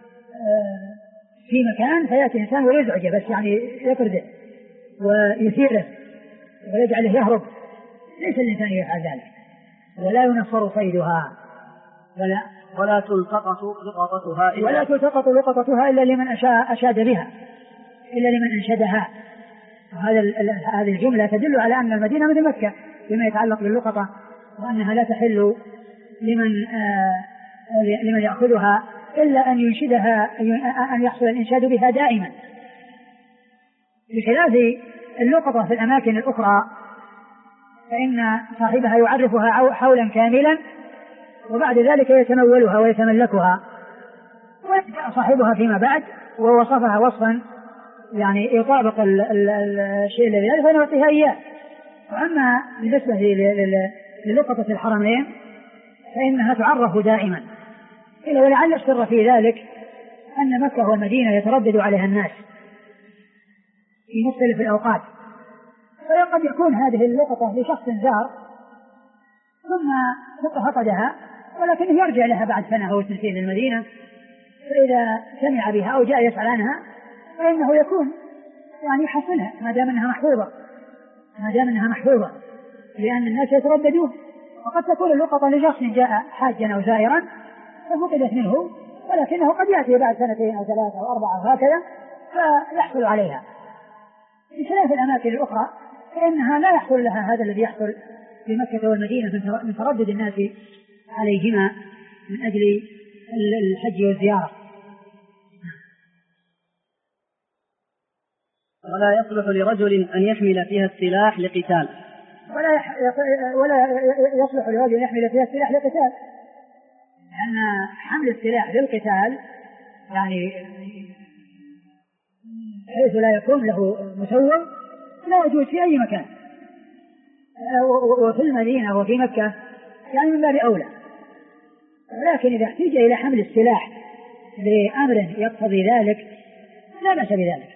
في مكان فيأتي إنسان ويزعجه بس يعني يفرده ويثيره ويجعله يهرب ليس الإنسان يفعل ذلك. ولا ينفر صيدها ولا تلتقط لقطتها إلا لمن أشاد بها إلا لمن أنشدها. هذه الجملة تدل على أن المدينة مثل مكة بما يتعلق باللقطة وأنها لا تحل لمن يأخذها إلا أن ينشدها أن يحصل الإنشاد بها دائما بخلاف اللقطة في الأماكن الأخرى فإن صاحبها يعرفها حولا كاملا وبعد ذلك يتمولها ويتملكها ويجاء صاحبها فيما بعد ووصفها وصفا يعني يطابق الشيء الذي يعرفه فنعطيها إياه. وأما بالنسبة للقطة الحرمين فإنها تعرف دائما إلا ولعل السر في ذلك أن مكة والمدينة يتردد عليها الناس في مختلف الأوقات فقد يكون هذه اللقطة لشخص زار ثم فقدها ولكنه يرجع لها بعد سنة أو سنتين للمدينة فإذا سمع بها أو جاء يسأل عنها فإنه يكون يعني يحصلها ما دام أنها محفوظة لأن الناس يترددون وقد تكون اللقطة لشخص جاء حاجا أو زائرا ففقدت منه ولكنه قد يأتي بعد سنتين أو 3 أو 4 وهكذا فيحصل عليها. بخلاف الأماكن الأخرى فإنها لا يحصل لها هذا الذي يحصل في مكة والمدينة من تردد الناس عليهما من أجل الحج والزيارة. ولا يصلح لرجل أن يحمل فيها السلاح لقتال ولا يصلح لرجل أن يحمل فيها السلاح لقتال لأن حمل السلاح للقتال يعني حيث لا يكون له مسوغ لا يجوز في أي مكان وفي المدينة وفي مكة يعني من باب أولى. ولكن إذا احتاج إلى حمل السلاح لأمر يقتضي ذلك لا بأس بذلك.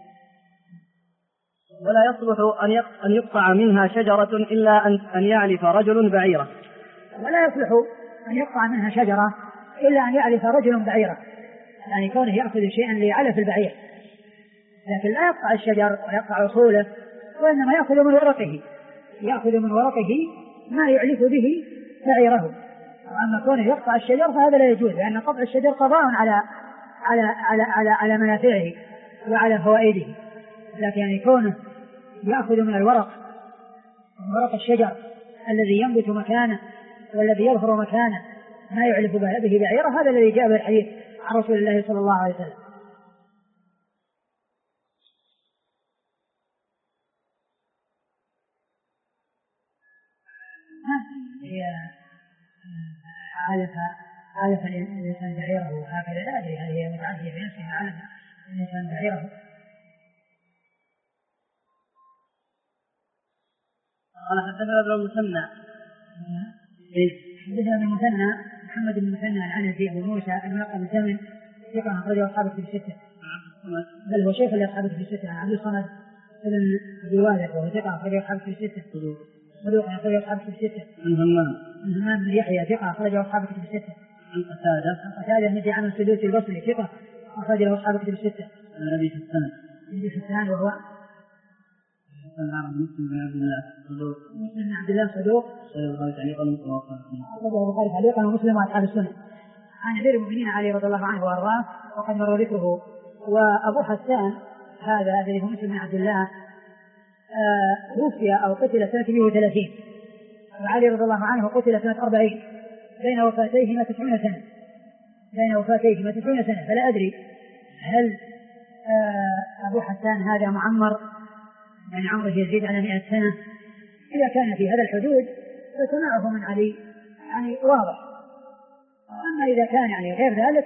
ولا يصلح أن يقطع منها شجرة إلا أن يعلف رجل بعيرة. ولا يصلح أن يقطع منها شجرة إلا أن يعلف رجل بعيرة، يعني كونه يأخذ شيئا ليعلف البعير، لكن لا يقطع الشجر ويقطع أصوله، وإنما يأخذ من ورقه ما يعلف به بعيره. وأما كونه يقطع الشجر فهذا لا يجوز، لأن قطع الشجر قضاء على منافعه وعلى فوائده. لكن يعني كونه يأخذ من ورق الشجر الذي ينبت مكانه والذي يظهر مكانه ما يعلف به بعيره، هذا الذي جاء بالحديث عن رسول الله صلى الله عليه وسلم. هي عالف الإنسان بعيره هكذا، لا أدري هل هي متعدية في نفسها عالف الإنسان بعيره. قال حدثنا ابن المثنى محمد بن المثنى العنزي أبو موسى الملقب بثمن ثقة أخرجه أصحاب الكتب الستة، بل هو شيخ لأصحاب الكتب الستة. عبد الصمد بن أبي والد وهو ثقة أخرجه أصحاب الكتب الستة، صدوق أخرجه أصحاب الكتب الستة. عن همام بن يحيى ثقة أخرجه أصحاب الكتب الستة. عن قتادة بن دعامة السدوسي البصري ثقة أخرجه أصحاب الكتب الستة. عن أبي حسان وهو مسلم بن عبد الله صدوق تعليقا ومسلم وأصحاب السنة. عن أمير المؤمنين علي رضي الله عنه وأرضاه وقد مر ذكره. وأبو حسان هذا الذي هو مسلم بن عبد الله توفي أو قتل سنة 130، وعلي رضي الله عنه قتل سنة 40، بين وفاتيهما 90 سنة. فلا أدري هل أبو حسان هذا معمر يعني عمره يزيد على 100 سنة. إذا كان في هذا الحدود فسماعه من علي يعني واضح. أما إذا كان يعني غير ذلك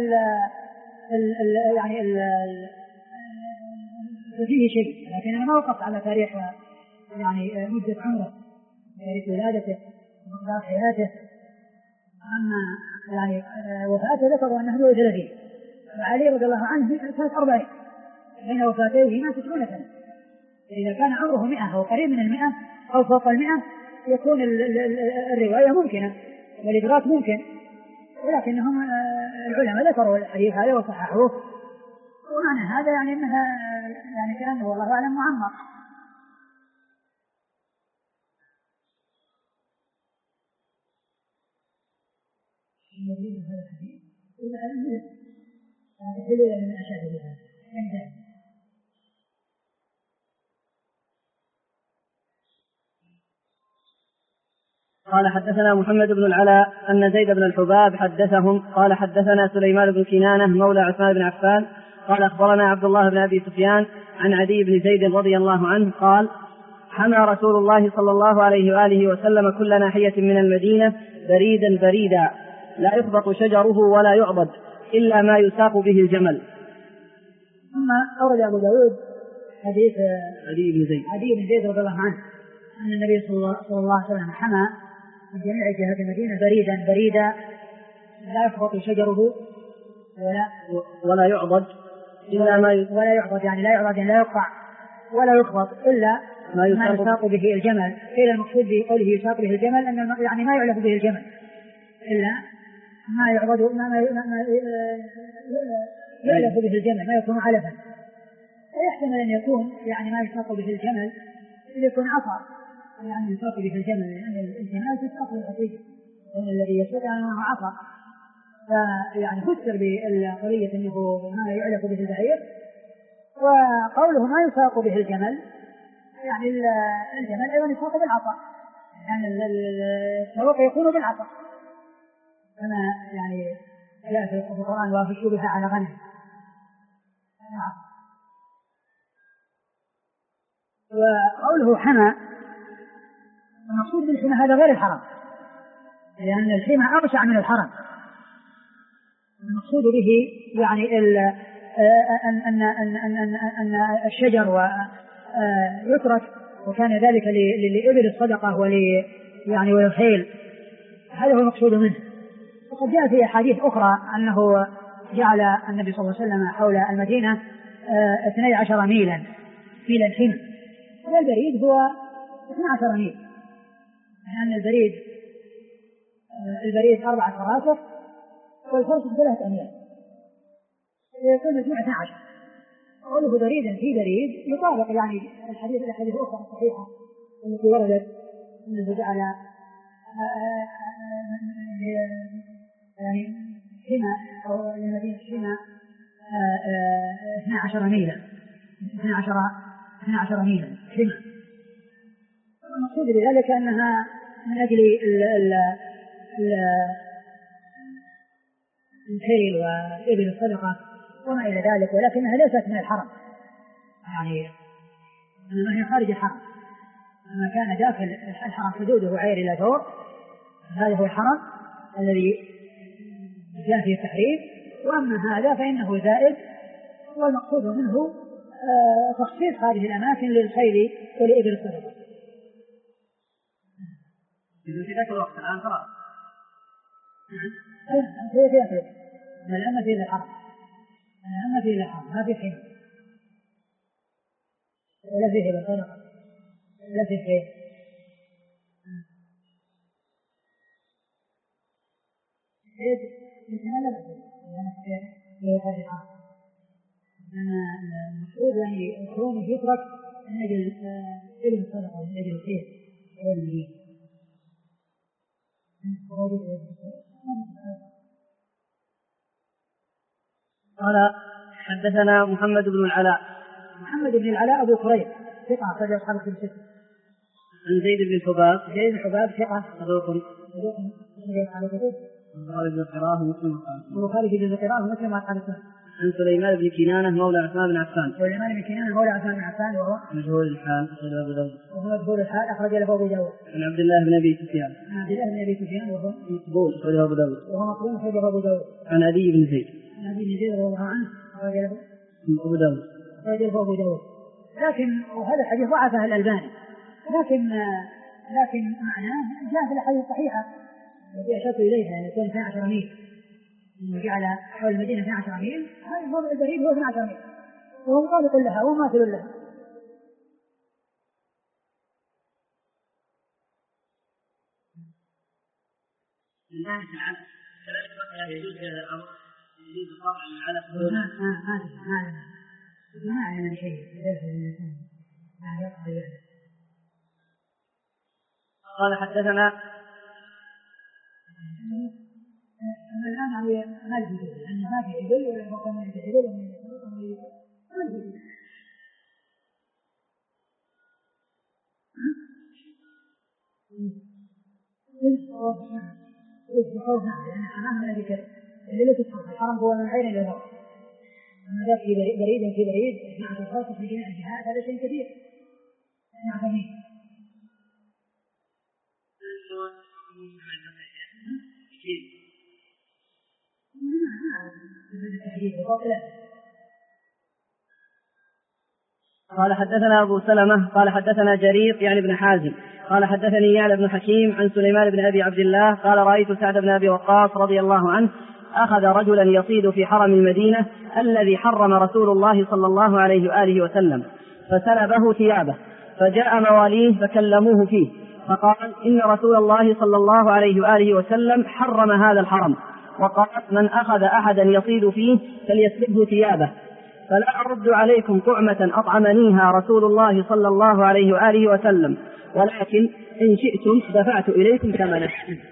ففيه شيء، لكن أنا ما وقفت على تاريخ يعني مدة عمره، تاريخ ولادته ومقدار حياته. أما يعني وفاته ذكروا أنه 130، وعلي رضي الله عنه سنة 40، بين وفاتيهما 90 سنة. إذا كان عمره 100 أو قريب من 100 أو فوق 100 يكون الرواية ممكنة والإدراك ممكن، ولكنهم العلماء ذكروا الحديث هذا وصححوه. ومعنى هذا يعني أنها يعني كأنه والله أعلم معمر. هذا الحديث إذا من أشد بها. قال حدثنا محمد بن العلاء أن زيد بن الحباب حدثهم قال حدثنا سليمان بن كنانة مولى عثمان بن عفان قال أخبرنا عبد الله بن أبي سفيان عن عدي بن زيد رضي الله عنه قال حمى رسول الله صلى الله عليه وآله وسلم كل ناحية من المدينة بريدا لا يخبط شجره ولا يعضد إلا ما يساق به الجمل. ثم أورد أبو داود حديث عدي بن زيد رضي الله عنه أن النبي صلى الله عليه وسلم حمى من جميع جهات المدينة بريدا لا يخبط شجره ولا يعضد إلا ولا يعضد يعني لا يقطع ولا يخبط إلا ما يساق به الجمل. قيل المقصود بقوله يساق به الجمل أن يعني ما يعلف به الجمل إلا ما يعضد ما يعلف به الجمل ما يكون علفا. ويحتمل أن يكون يعني ما يساق به الجمل يكون عصا يعني يساق به الجمل، لأن الجمال تساق بالحقيقة وأن الذي يسوق عنه عصا. فيعني فسر بالقضية أنه ما يعلق به البعير. وقوله ما يساق به الجمل يعني الجمل أيضا يساق بالعصا، يعني السواق يكون بالعصا كما يعني جاء في القرآن وافشوا بها على غنم. وقوله حمى المقصود بالحمى هذا غير الحرم، لأن الحمى أوسع من الحرم. المقصود به يعني أن الشجر يترك وكان ذلك لإبل الصدقة يعني وللخيل، هذا هو المقصود منه. وقد جاء في أحاديث أخرى أنه جعل النبي صلى الله عليه وسلم حول المدينة 12 ميلا حمى، والبريد هو 12 ميل، لأن البريد 4 فراسخ والفرس 3 أميال، يكون مجموع 12. قوله بريدا في بريد يطابق يعني الحديث الأخرى الصحيحة التي وردت أنه جعل يعني حمى أو المدينة حمى 12 ميلا 12 ميلا حمى. المقصود بذلك أنها من أجل الخيل وإبل الصدقة وما إلى ذلك، ولكنها ليست من الحرم، يعني أنها هي خارج الحرم. ما كان داخل الحرم حدوده عير إلى ثور، هذا هو الحرم الذي جاء فيه التحريم، وأما هذا فإنه زائد، والمقصود منه تخصيص هذه الأماكن للخيل ولإبل الصدقة. في ذاك الوقت الآن خلاص في أخير الأمة في الحرم، ما في حين ولا فيه بالصدقة ولا فيه خير. المفروض يعني الكون يترك من أجل إبل الصدقة ومن أجل الخير والمليء. قال حدثنا محمد بن العلاء أبو كريب ثقة أخرج أصحاب الكتب الستة. عن زيد بن الحباب ثقة صدوق البخاري في قراءة ومسلم وأصحاب السنة. عن سليمان بن كنانة مولى عثمان بن عفان وهو مجهول الحال أخرج له أبو داود. عن عبد الله بن أبي سفيان وهو مقبول أخرجه أبو داود. أخرجه أبو داود. عن عدي بن زيد رضي الله عنه أخرج له أبو داود. لكن وهذا الحديث ضعفه الألباني، لكن معناه جاء في الحديث الصحيحة التي أشرت إليها أن يكون 12 ميل، جعل حول المدينة 12 ميل، هذا هو البريد هو 12 ميل، وهو مطابق لها وماثل لها. من ناحية العلف كذلك بقي يجوز القطع العلف ما أعلم شيء. قال حدثنا الآن ما في جبل، لأن ما في جبل ولا مكان من الجبل ومن الجبل ما في جبل. لأن حرام الذي كذب اللي لا تدخل الحرم هو من عين الأرض. أما ذاك في بريد مع الخاص في جميع الجهات هذا شيء كبير. نعم. قال حدثنا أبو سلمة قال حدثنا جرير يعني بن حازم قال حدثني يعلى بن حكيم عن سليمان بن أبي عبد الله قال رأيت سعد بن أبي وقاص رضي الله عنه أخذ رجلا يصيد في حرم المدينة الذي حرم رسول الله صلى الله عليه وآله وسلم، فسلبه ثيابه، فجاء مواليه فكلموه فيه، فقال إن رسول الله صلى الله عليه وآله وسلم حرم هذا الحرم، وقال من أخذ أحدا يصيد فيه فليسلبه ثيابه، فلا أرد عليكم طعمة أطعمنيها رسول الله صلى الله عليه وآله وسلم، ولكن إن شئتم دفعت إليكم ثمنه.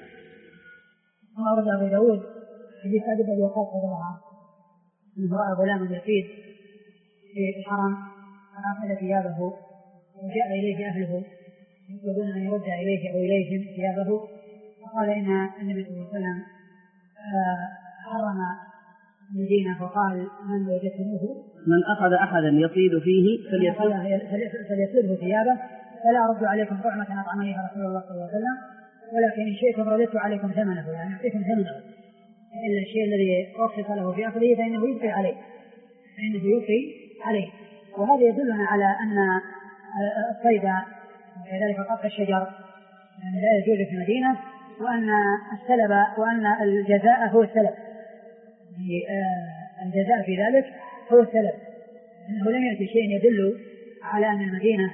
ورد أبو داود حديث سعد بن أبي وقاص رضي الله عنه أنه رأى غلاما يصيد في الحرم فأخذ ثيابه وجاء إليه أهله يطلبون أن يرد إليه أو إليهم ثيابه، فقال إن النبي صلى الله عليه وسلم حرم المدينة، فقال من وجدتموه من أخذ أحدا يصيد فيه فليسلبه ثيابه، فلا أرد عليكم طعمة أطعمنيها رسول الله صلى الله عليه وسلم، ولكن إن شئتم رددت عليكم ثمنه، يعني أعطيكم ثمنه، إلا الشيء الذي رخص له في أخذه فإنه يبقي عليه. وهذا يدلنا على أن الصيد وكذلك قطع الشجر يعني لا يجوز في المدينة، وأن الجزاء هو السلب، الجزاء في ذلك هو السلب، أنه لم يأتي شيء يدل على أن المدينة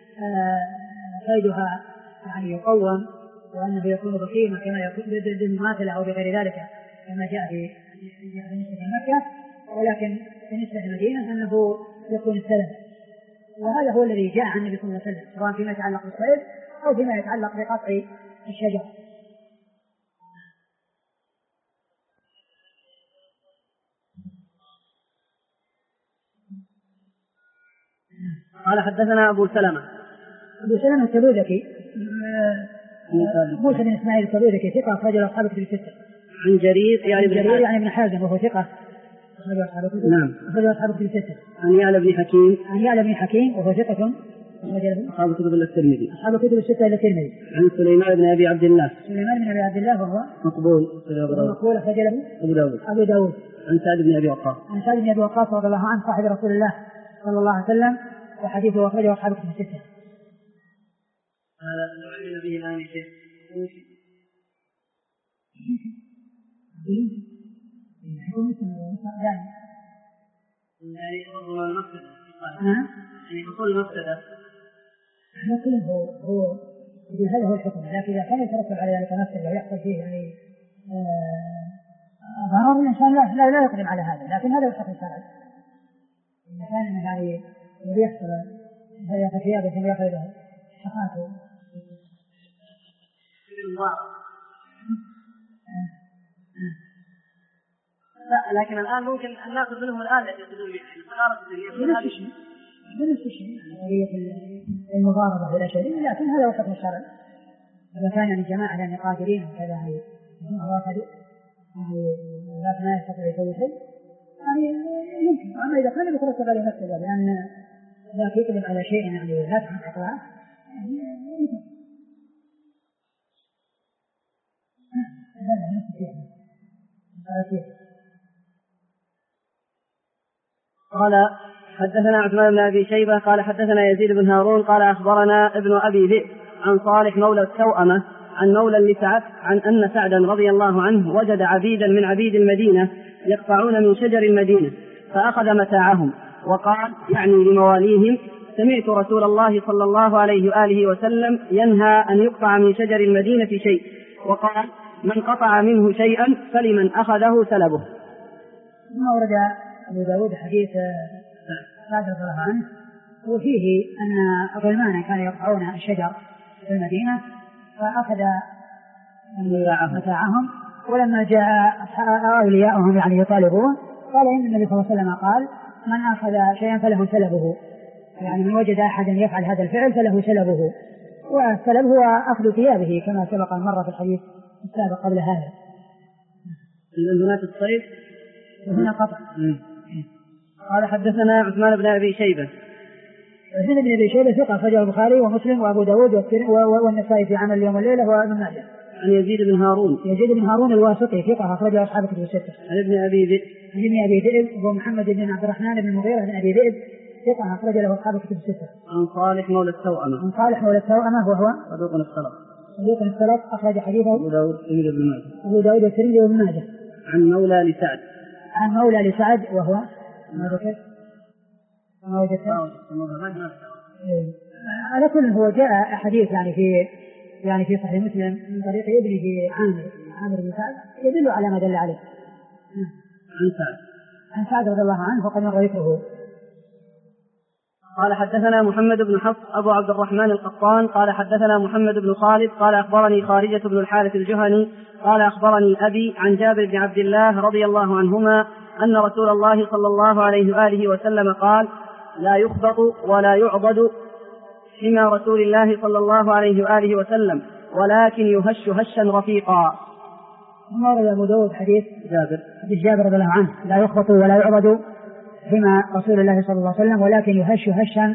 قيدها يعني يقوم وأنه يكون بقيمة كما يكون بالمماثلة أو بغير ذلك كما جاء في مكة، ولكن بالنسبة للمدينة أنه يكون السلب. وهذا هو الذي جاء عن النبي صلى الله عليه وسلم سواء فيما يتعلق بالصيد أو فيما يتعلق بقطع الشجر. قال حدثنا أبو سلمة التبوذكي موسى بن إسماعيل التبوذكي ثقة أخرج له أصحاب الكتب الستة. عن جرير يعني ابن حازم وهو ثقة أخرج له أصحاب الكتب الستة. عن يعلى بن حكيم وهو ثقة أصحاب الكتب الترمذي. أصحاب الكتب الستة إلى الترمذي. عن سليمان بن أبي عبد الله وهو مقبول أخرج له أبو داود. عن سعد بن أبي وقاص رضي الله عنه صاحب رسول الله صلى الله عليه وسلم وحديثه أخرجه أصحاب الكتب الستة. هذا نعلم به الآن شيء يعني حصول المفسدة يعني حصول المفسدة هو هذا هو الحكم، لكن إذا كان يترتب على ذلك مفسدة ويحصل فيه يعني ضرر الإنسان لا يقدم على هذا، لكن هذا الحكم الشرعي. إذا كان يعني يحصل هذا ثيابه ثم يأخذ شقاته لا، لكن الآن ممكن أن نأخذ منهم الآن يأخذون بنفس الشيء المضاربة والأشياء، لكن هذا هو الحكم الشرعي. إذا كان يعني جماعة يعني قادرين وكذا واحد لكن ما يستطيع يسوي شيء يعني يمكن. أما إذا كان يترتب عليه مفسدة لأن ذاك يقدم على شيء يعني لا تحقق له قال حدثنا عثمان بن أبي شيبة قال حدثنا يزيد بن هارون قال أخبرنا ابن أبي ذئب عن صالح مولى التوأمة عن مولى لسعد عن أن سعدا رضي الله عنه وجد عبيدا من عبيد المدينة يقطعون من شجر المدينة فأخذ متاعهم وقال يعني لمواليهم سمعت رسول الله صلى الله عليه وآله وسلم ينهى أن يقطع من شجر المدينة شيء، وقال من قطع منه شيئا فلمن أخذه سلبه. ثم ورد أبو داود حديث سعد رضي الله عنه وفيه أن غلمانا كانوا يقطعون الشجر في المدينة فأخذ متاعهم، ولما جاء أولياءهم يعني يطالبون قال إن النبي صلى الله عليه وسلم قال من أخذ شيئا فله سلبه، يعني من وجد أحدا يفعل هذا الفعل فله سلبه، والسلب هو أخذ ثيابه كما سبق مرة في الحديث السابق قبل هذا. هناك الصيد وهنا قطع. قال حدثنا عثمان بن أبي شيبة. عثمان بن أبي شيبة ثقة أخرجه البخاري ومسلم وأبو داود والنسائي في عمل اليوم والليلة وابن ماجه. عن يزيد بن هارون الواسطي ثقة أخرجه أصحاب الكتب الستة. عن ابن أبي ذئب ومحمد بن عبد الرحمن بن المغيرة بن أبي ذئب ثقة أخرج له أصحاب الكتب الستة. عن صالح مولى التوأمة وهو صدوق اختلط أخرج حديثه أبو داود والترمذي وابن ماجه. عن مولى لسعد وهو على كل هو جاء حديث يعني في صحيح مسلم من طريق ابنه عامر بن سعد يدل على ما دل عليه. عن سعد رضي الله عنه وقد مر ذكره. قال حدثنا محمد بن حفص أبو عبد الرحمن القطان قال حدثنا محمد بن خالد قال أخبرني خارجة بن الحارث الجهني قال أخبرني أبي عن جابر بن عبد الله رضي الله عنهما أن رسول الله صلى الله عليه وآله وسلم قال لا يخبط ولا يعضد حمى رسول الله صلى الله عليه وآله وسلم ولكن يهش هشا رفيقا. ورد أبو داود حديث جابر رضي الله عنه لا يخبط ولا يعضد حمى رسول الله صلى الله عليه وسلم ولكن يهش هشا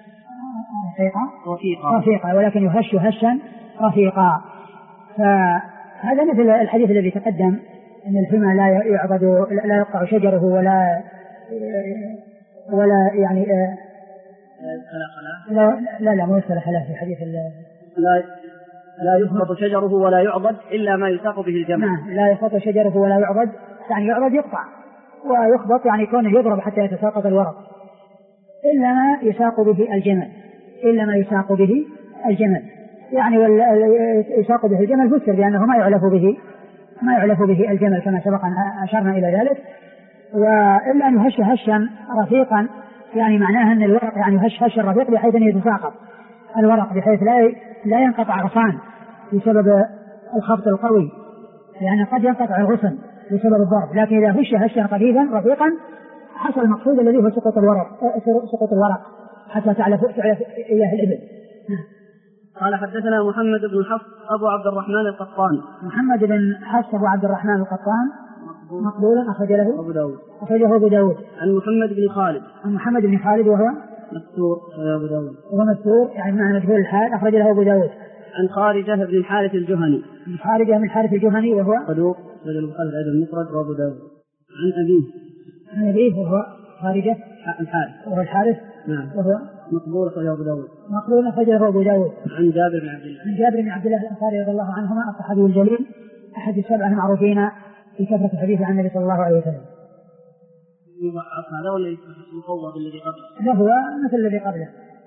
رفيقا ولكن يهش هشا رفيقا. فهذا مثل الحديث الذي تقدم أن الحمى لا يعضد لا يقطع شجره ولا يعني لا مو يدخل خلاف في حديث لا يخبط شجره ولا يعضد إلا ما يساق به الجمل. لا يخبط شجره ولا يعضد، يعني يعضد يقطع، ويخبط يعني كونه يضرب حتى يتساقط الورق، إلا ما يساق به الجمل، يعني يساق به الجمل فسر بأنه ما يعلف به الجمل كما سبق أن أشرنا إلى ذلك. وإلا أن يهش هشا رفيقا، يعني معناها أن الورق يعني يهش هشا رفيق بحيث أن يتساقط الورق بحيث لا ينقطع غصان بسبب الخبط القوي، لأن قد ينقطع الغصن بسبب الضرب، لكن إذا هش هشا خفيفا رفيقا حصل المقصود الذي هو سقوط الورق حتى تعلف إياه الإبل. قال حدثنا محمد بن حفص أبو عبد الرحمن القطان. محمد بن حفص أبو عبد الرحمن القطان مقبول أخرجه أبو داود. عن محمد بن خالد وهو مستور يعني معنى مجهول الحال، أخرج له أبو داود. عن خارجة بن الحارث الجهني وهو صدوق رجل البخاري المفرد وأبو داود. عن أبيه وهو خارجة الحارث نعم وهو مقبول أخرجه أبو داود. أبو داود. عن جابر بن عبد الله الأنصاري رضي الله عنهما الصحابي الجليل أحد السبعة المعروفين في كثرة الحديث عن النبي صلى الله عليه وسلم. هذا ولا المفوض الذي قبله؟ لا هو مثل الذي قبله.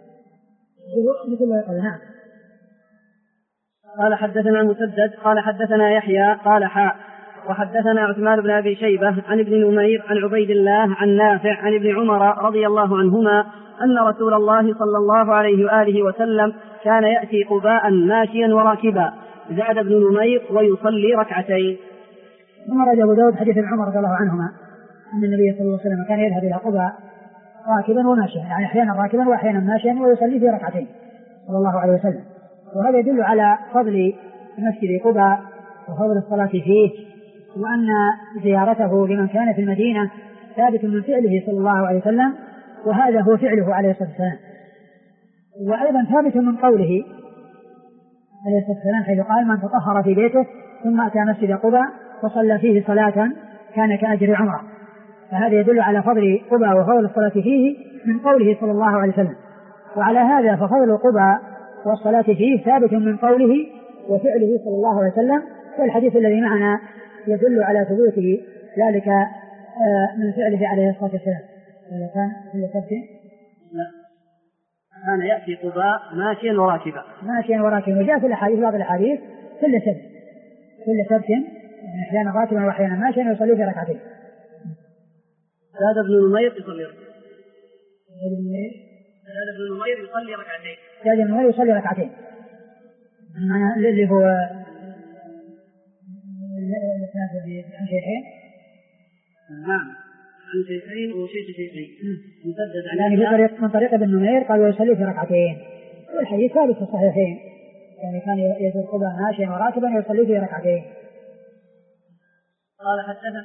نعم. قال حدثنا مسدد قال حدثنا يحيى قال وحدثنا عثمان بن أبي شيبة عن ابن نمير عن عبيد الله عن نافع عن ابن عمر رضي الله عنهما أن رسول الله صلى الله عليه وآله وسلم كان يأتي قباء ماشيا وراكبا، زاد ابن نمير ويصلي ركعتين. ثم رجع أبو داود حديث عمر رضي الله عنهما أن النبي صلى الله عليه وسلم كان يذهب إلى قباء راكبا وماشيا، يعني أحيانا راكبا وأحيانا ماشيا، ويصلي في ركعتين صلى الله عليه وسلم. وهذا يدل على فضل مسجد قباء وفضل الصلاة فيه، وأن زيارته لمن كان في المدينة ثابت من فعله صلى الله عليه وسلم، وهذا هو فعله عليه الصلاة والسلام. وأيضا ثابت من قوله عليه الصلاة والسلام حيث قال: من تطهر في بيته ثم أتى مسجد قباء وصلى فيه صلاة كان كأجر عمره. فهذا يدل على فضل قباء وفضل الصلاة فيه من قوله صلى الله عليه وسلم. وعلى هذا ففضل قباء والصلاة فيه ثابت من قوله وفعله صلى الله عليه وسلم، والحديث الذي معنا يدل على ثبوت ذلك من فعله عليه الصلاة والسلام. كان يأتي قباء ماشيا وراكبا، وجاء في الأحاديث بعض الأحاديث كل سبت أحيانا راكبا وأحيانا ماشيا ويصلي في ركعتين. زاد ابن نمير يصلي ركعتين. اللي هو عن شيخين. نعم عن شيخين وشيخين مسدد يعني من طريق ابن نمير قال ويصلي في ركعتين. والحديث ثابت في الصحيحين، يعني كان يزور قباء ماشيا وراكبا ويصلي في ركعتين. قال حدثنا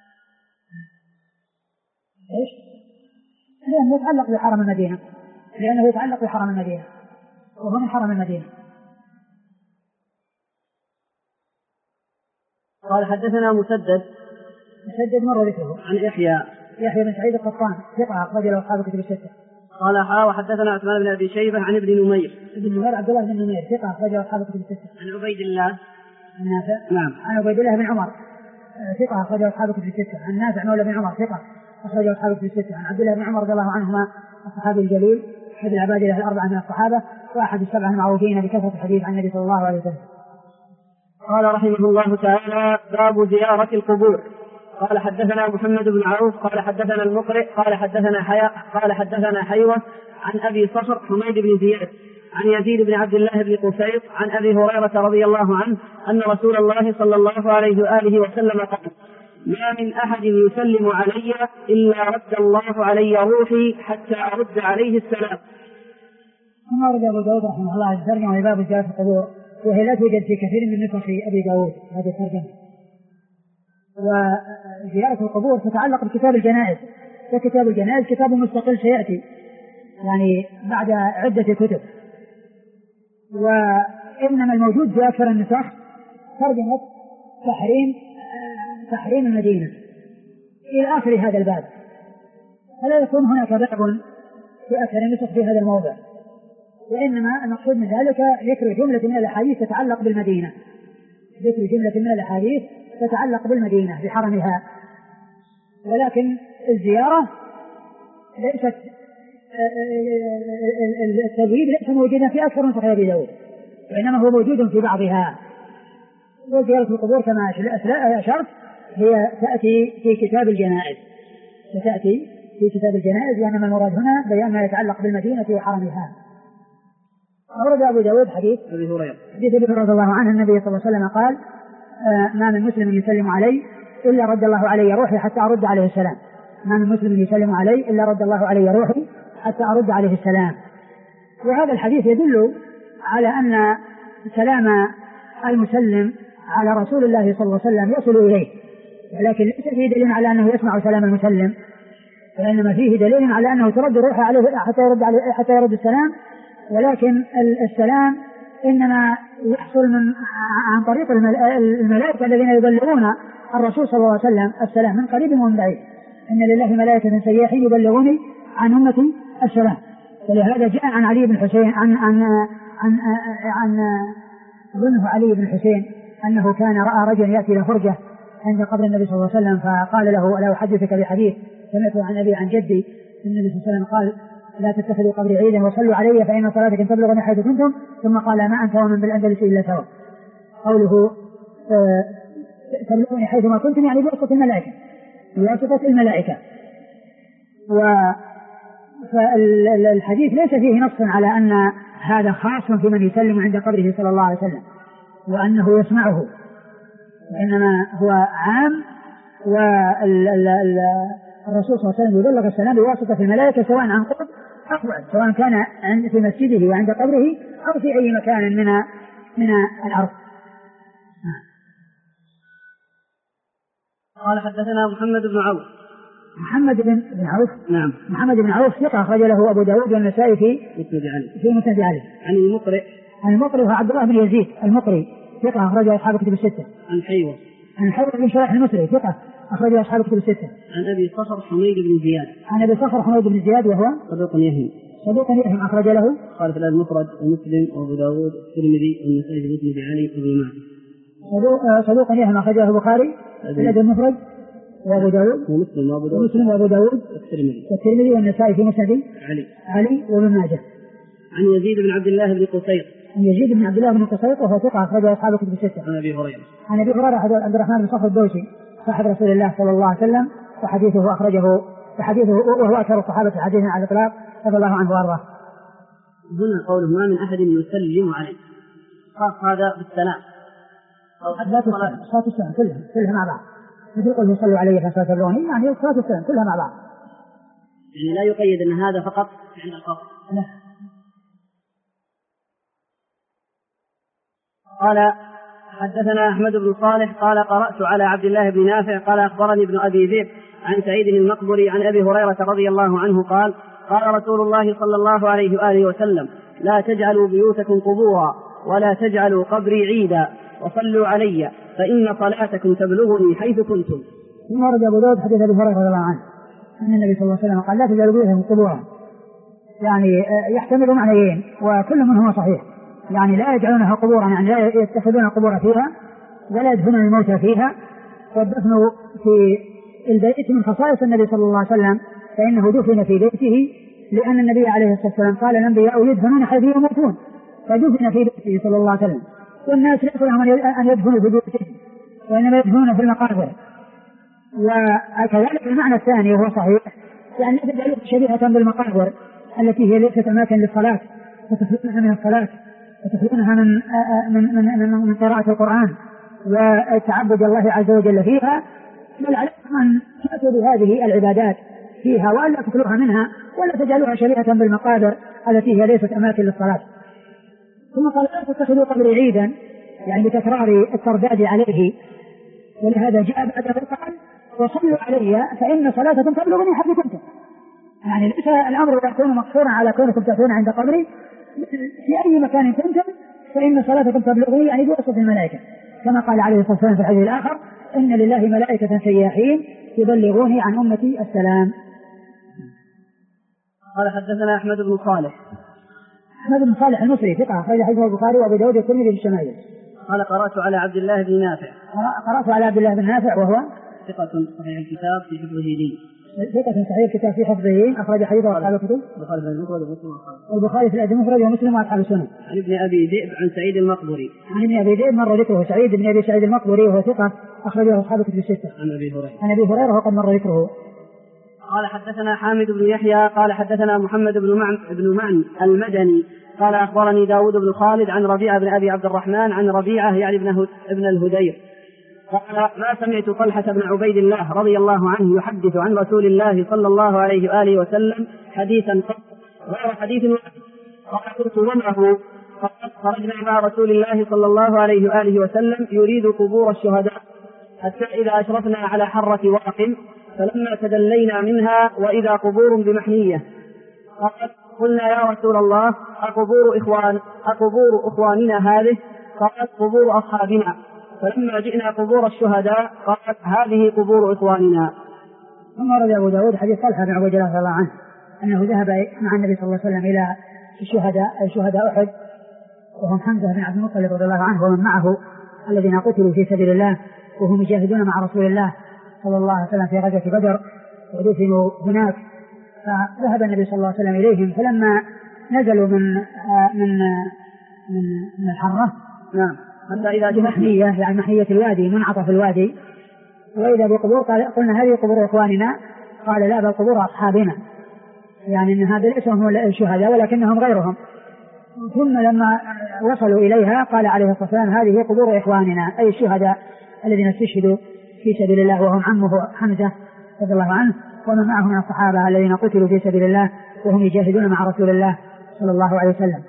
ايش؟ لأنه يتعلق بحرم المدينة، وهو من حرم المدينة. قال حدثنا مسدد مر ذكره. عن يحيى بن سعيد القطان ثقة أخرج له أصحاب الكتب الستة. قال وحدثنا عثمان بن أبي شيبة عن ابن نمير عبد الله بن نمير ثقة أخرج له أصحاب الكتب الستة. عن عبيد الله النافع نعم عن عبيد الله بن عمر ثقة أخرج له أصحاب الكتب الستة. عن نافع مولى بن عمر ثقة أخرج له أصحاب الكتب الستة. عن عبد الله بن عمر رضي الله عنهما الصحابي الجليل أحد العبادلة الأربعة من الصحابة وأحد السبعة المعروفين بكثرة الحديث عن النبي صلى الله عليه وسلم. قال رحمه الله تعالى: باب زيارة القبور. قال حدثنا محمد بن عوف قال حدثنا المقرئ قال حدثنا حيوة عن أبي صخر حميد بن زياد عن يزيد بن عبد الله بن قسيط عن أبي هريرة رضي الله عنه أن رسول الله صلى الله عليه وآله وسلم قال: ما من أحد يسلم علي إلا رد الله علي روحي حتى أرد عليه السلام. ثم ورد أبو داود رحمه الله الترجمة باب زيارة القبور، وهي لا توجد في كثير من نسخ أبي داود هذه الترجمة. وزيارة القبور تتعلق بكتاب الجنائز، وكتاب الجنائز كتاب مستقل سيأتي يعني بعد عدة كتب. وإنما الموجود في أكثر النسخ ترجمة تحريم المدينة إلى آخر هذا الباب، فلا يكون هناك باب في أكثر النسخ في هذا الموضع، وإنما المقصود من ذلك ذكر جملة من الأحاديث تتعلق بالمدينة، ذكر جملة من الأحاديث تتعلق بالمدينة بحرمها، ولكن الزيارة ليست التزويد ليس موجودا في أكثر من صحيح أبي داود، وإنما هو موجود في بعضها. وزيارة القبور كما أشرت هي تأتي في كتاب الجنائز، ستأتي في كتاب الجنائز، وإنما المراد هنا بيان ما يتعلق بالمدينة وحرمها. أورد أبو داود حديث أبي هريرة رضي الله عنه النبي صلى الله عليه وسلم قال: ما من مسلم يسلم علي إلا رد الله علي روحي حتى أرد عليه السلام. ما من مسلم يسلم علي إلا رد الله علي روحي حتى أرد عليه السلام. وهذا الحديث يدل على أن سلام المسلم على رسول الله صلى الله عليه وسلم يصل إليه، ولكن ليس فيه دليل على أنه يسمع سلام المسلم، وإنما فيه دليل على أنه ترد روحه عليه حتى يرد السلام. ولكن السلام إنما يحصل عن طريق الملائكة الذين يبلغون الرسول صلى الله عليه وسلم السلام من قريب ومن بعيد. إن لله ملائكة سياحين يبلغوني عن أمتي السلام. ولهذا جاء عن علي بن حسين عن ظنه علي بن حسين أنه كان رأى رجلا يأتي إلى فرجة عند قبر النبي صلى الله عليه وسلم، فقال له: ألا أحدثك بحديث سمعته عن أبي عن جدي. النبي صلى الله عليه وسلم قال: لا تتخذوا قبري عيدا وصلوا علي فإن صلاتكم تبلغني حيث كنتم. ثم قال: ما أنت ومن بالأندلس إلا سواء. قوله تبلغني حيثما كنتم يعني بواسطة الملائكة، بواسطة الملائكة. فالحديث ليس فيه نص على أن هذا خاص في من يسلم عند قبره صلى الله عليه وسلم وأنه يسمعه، وإنما هو عام. والرسول صلى الله عليه وسلم يبلغ السلام بواسطة الملائكة سواء عن قرب أو بعد، سواء كان في مسجده وعند قبره أو في أي مكان من الأرض. قال: حدثنا محمد بن عوف. محمد بن عوف، نعم، محمد بن عوف ثقة أخرج له أبو داود والنسائي في مسند علي. عن المقري هو عبد الله بن يزيد المقري ثقة أخرج أصحاب كتب الستة. عن حيوة بن شريح المصري ثقة أخرج أصحاب كتب الستة. عن أبي صخر حميد بن زياد وهو صدوق يهم أخرج له قال في المفرد ومسلم وأبو داود والترمذي والنسائي في مسند علي وابن ماجه. صدوق يهم أخرجه البخاري في المفرد وأبو داود ومسلم وأبو داود والترمذي والنسائي في مسند علي وابن ماجه. عن يزيد بن عبد الله بن قصيط وهو ثقة أخرجه أصحاب كتب الستة. عن أبي هريرة عبد الرحمن بن صخر الدوسي صاحب رسول الله صلى الله عليه وسلم، وحديثه وهو أكثر الصحابة حديثا على الإطلاق رضي الله عنه وأرضاه. هنا قوله: ما من أحد يسلم عليه، خاص هذا بالسلام أو صلاة السلام كلها مع بعض. يقول يصلوا عليه فسيصلوني، يعني صلاة السلام كلها مع بعض، يعني لا يقيد أن هذا فقط عند القبر. قال: حدثنا أحمد بن صالح قال: قرأت على عبد الله بن نافع قال: أخبرني ابن أبي ذئب عن سعيد المقبري عن أبي هريرة رضي الله عنه قال: قال رسول الله صلى الله عليه وآله وسلم: لا تجعلوا بيوتكم قبورا ولا تجعلوا قبري عيدا وصلوا علي فإن صلاتكم تبلغني حيث كنتم. ثم ورد أبو داود حديث أبي هريرة رضي الله عنه أن النبي صلى الله عليه وسلم قال: لا تجعلوا بيوتكم قبورا، يعني يحتمل معنيين وكل منهما صحيح. يعني لا يجعلونها قبورا، يعني لا يتخذون القبور فيها ولا يدفنون الموتى فيها. والدفن في البيت من خصائص النبي صلى الله عليه وسلم، فإنه دفن في بيته لأن النبي عليه الصلاة والسلام قال: الأنبياء يدفنون حيث يموتون، فدفن في بيته صلى الله عليه وسلم. والناس ليس لهم أن يدفنوا في بيوتهم، وإنما يدفنون في المقابر. وكذلك المعنى الثاني وهو صحيح، يعني لا تجعلوها شبيهة بالمقابر التي هي ليست أماكن للصلاة، وتخلونها من الصلاة وتخلونها من قراءة القرآن وتعبد الله عز وجل فيها، بل عليكم أن تأتوا بهذه العبادات فيها وألا تخلوها منها ولا تجعلوها شبيهة بالمقابر التي هي ليست أماكن للصلاة. ثم قال: لا تتخذوا قبري عيدا، يعني بتكرار الترداد عليه. ولهذا جاء بعده قال: وصلوا علي فإن صلاتكم تبلغني حيث كنتم. يعني ليس الأمر يكون مقصورا على كونكم تأتون عند قبري، في أي مكان كنتم فإن صلاتكم تبلغني، يعني بواسطة الملائكة، كما قال عليه الصلاة والسلام في الحديث الآخر: إن لله ملائكة سياحين يبلغوني عن أمتي السلام. قال حدثنا أحمد بن صالح. أحمد بن صالح المصري ثقة أخرج حديثه البخاري وأبو داود والترمذي في الشمائل. قال قرأت على عبد الله بن نافع. قرأت على عبد الله بن نافع وهو ثقة صحيح الكتاب في حفظه لي. ثقة صحيح الكتاب في حفظه أخرج حديثه أصحاب الكتب. البخاري في الأدب المفرد ومسلم وأصحاب السنن. عن ابن أبي ذئب عن سعيد المقبري. عن ابن أبي ذئب مر ذكره سعيد بن أبي سعيد المقبري وهو ثقة أخرجه أصحاب الكتب الستة. عن أبي هريرة وقد مر ذكره. قال حدثنا حامد بن يحيى قال حدثنا محمد بن معن المدني قال أخبرني داود بن خالد عن ربيعة بن أبي عبد الرحمن عن ربيعة يعني ابن الهدير قال ما سمعت طلحة بن عبيد الله رضي الله عنه يحدث عن رسول الله صلى الله عليه وآله وسلم حديثا غير حديث وقلت له فقد خرجنا مع رسول الله صلى الله عليه وآله وسلم يريد قبور الشهداء حتى إذا أشرفنا على حرة واقم فلما تدلينا منها وإذا قبور بمحنية قلنا يا رسول الله أقبور إخواننا هذه؟ قالت قبور أصحابنا. فلما جئنا قبور الشهداء قالت هذه قبور إخواننا. ثم روى أبو داود حديث طلحة بن عبيد الله رضي الله عنه أنه ذهب مع النبي صلى الله عليه وسلم إلى شهداء أحد وهم حمزة بن عبد المطلب رضي الله عنه ومن معه الذين قتلوا في سبيل الله وهم يجاهدون مع رسول الله صلى الله عليه وسلم في غزوة بدر ودفنوا هناك. فذهب النبي صلى الله عليه وسلم إليهم فلما نزلوا من الحرة حتى إذا محمية يعني محمية الوادي منعطف الوادي وإذا بقبور قلنا هذه قبور إخواننا قال لا بل قبور أصحابنا يعني أن هذا ليس هم الشهداء ولكنهم غيرهم. ثم لما وصلوا إليها قال عليه الصلاة والسلام هذه قبور إخواننا أي الشهداء الذين استشهدوا في سبيل الله وهم عمه حمزة رضي الله عنه ومن معه من الصحابة الذين قتلوا في سبيل الله وهم يجاهدون مع رسول الله صلى الله عليه وسلم.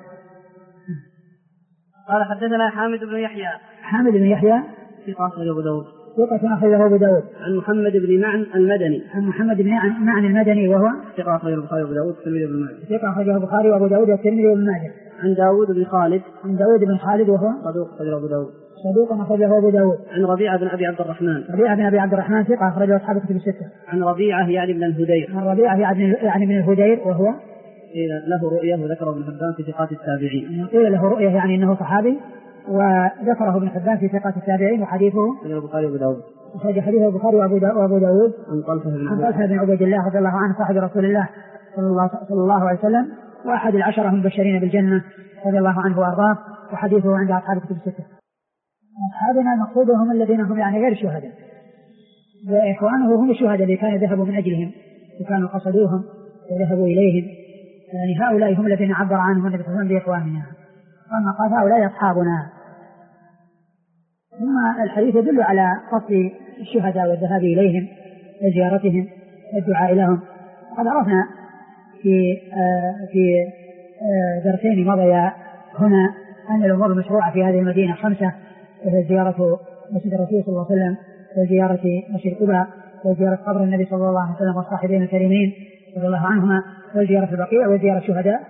قال حدثنا حامد بن يحيى. حامد بن يحيى ثقة أخرجه أبو داود. ثقة أخرجه أبو داود. عن محمد بن معن المدني. عن محمد بن معن المدني وهو ثقة أخرجه البخاري وأبو داود والترمذي وابن ماجه. ثقة أخرجه البخاري وأبو داود والترمذي وابن ماجه. عن داود بن خالد. عن داود بن خالد وهو صدوق أخرجه أبو داود. صدوق أخرجه أبو داود. عن ربيعة بن أبي عبد الرحمن. ربيعة بن أبي عبد الرحمن ثقة أخرجه أصحاب الكتب الستة. عن ربيعة يعني ابن الهدير. عن ربيعة يعني ابن الهدير وهو له رؤية وذكره ابن حبان في ثقات التابعين. قيل له رؤية يعني أنه صحابي وذكره ابن حبان في ثقات التابعين وحديثه البخاري وأبو داود. حديث البخاري وأبو داود عن طلحة بن عبيد الله رضي الله عنه صاحب رسول الله صلى الله عليه وسلم وأحد العشرة المبشرين بالجنة رضي الله عنه وأرضاه وحديثه عند أصحاب الكتب الستة. أصحابنا المقصود هم الذين هم يعني غير شهداء وإخوانه هم الشهداء اللي كانوا ذهبوا من أجلهم وكانوا قصدوهم وذهبوا إليهم يعني هؤلاء هم الذين عبر عنهم النبي صلى الله عليه وسلم بإخواننا وما قال هؤلاء أصحابنا. ثم الحديث يدل على قصد الشهداء والذهاب إليهم وزيارتهم والدعاء لهم. قد عرفنا في درسين مضيا هنا أن الأمور المشروعة في هذه المدينة 5 وهي زيارة مسجد الرسول صلى الله عليه وسلم وزيارة مسجد قباء وزيارة قبر النبي صلى الله عليه وسلم والصاحبين الكريمين رضي الله عنهما وزيارة البقيع وزيارة الشهداء.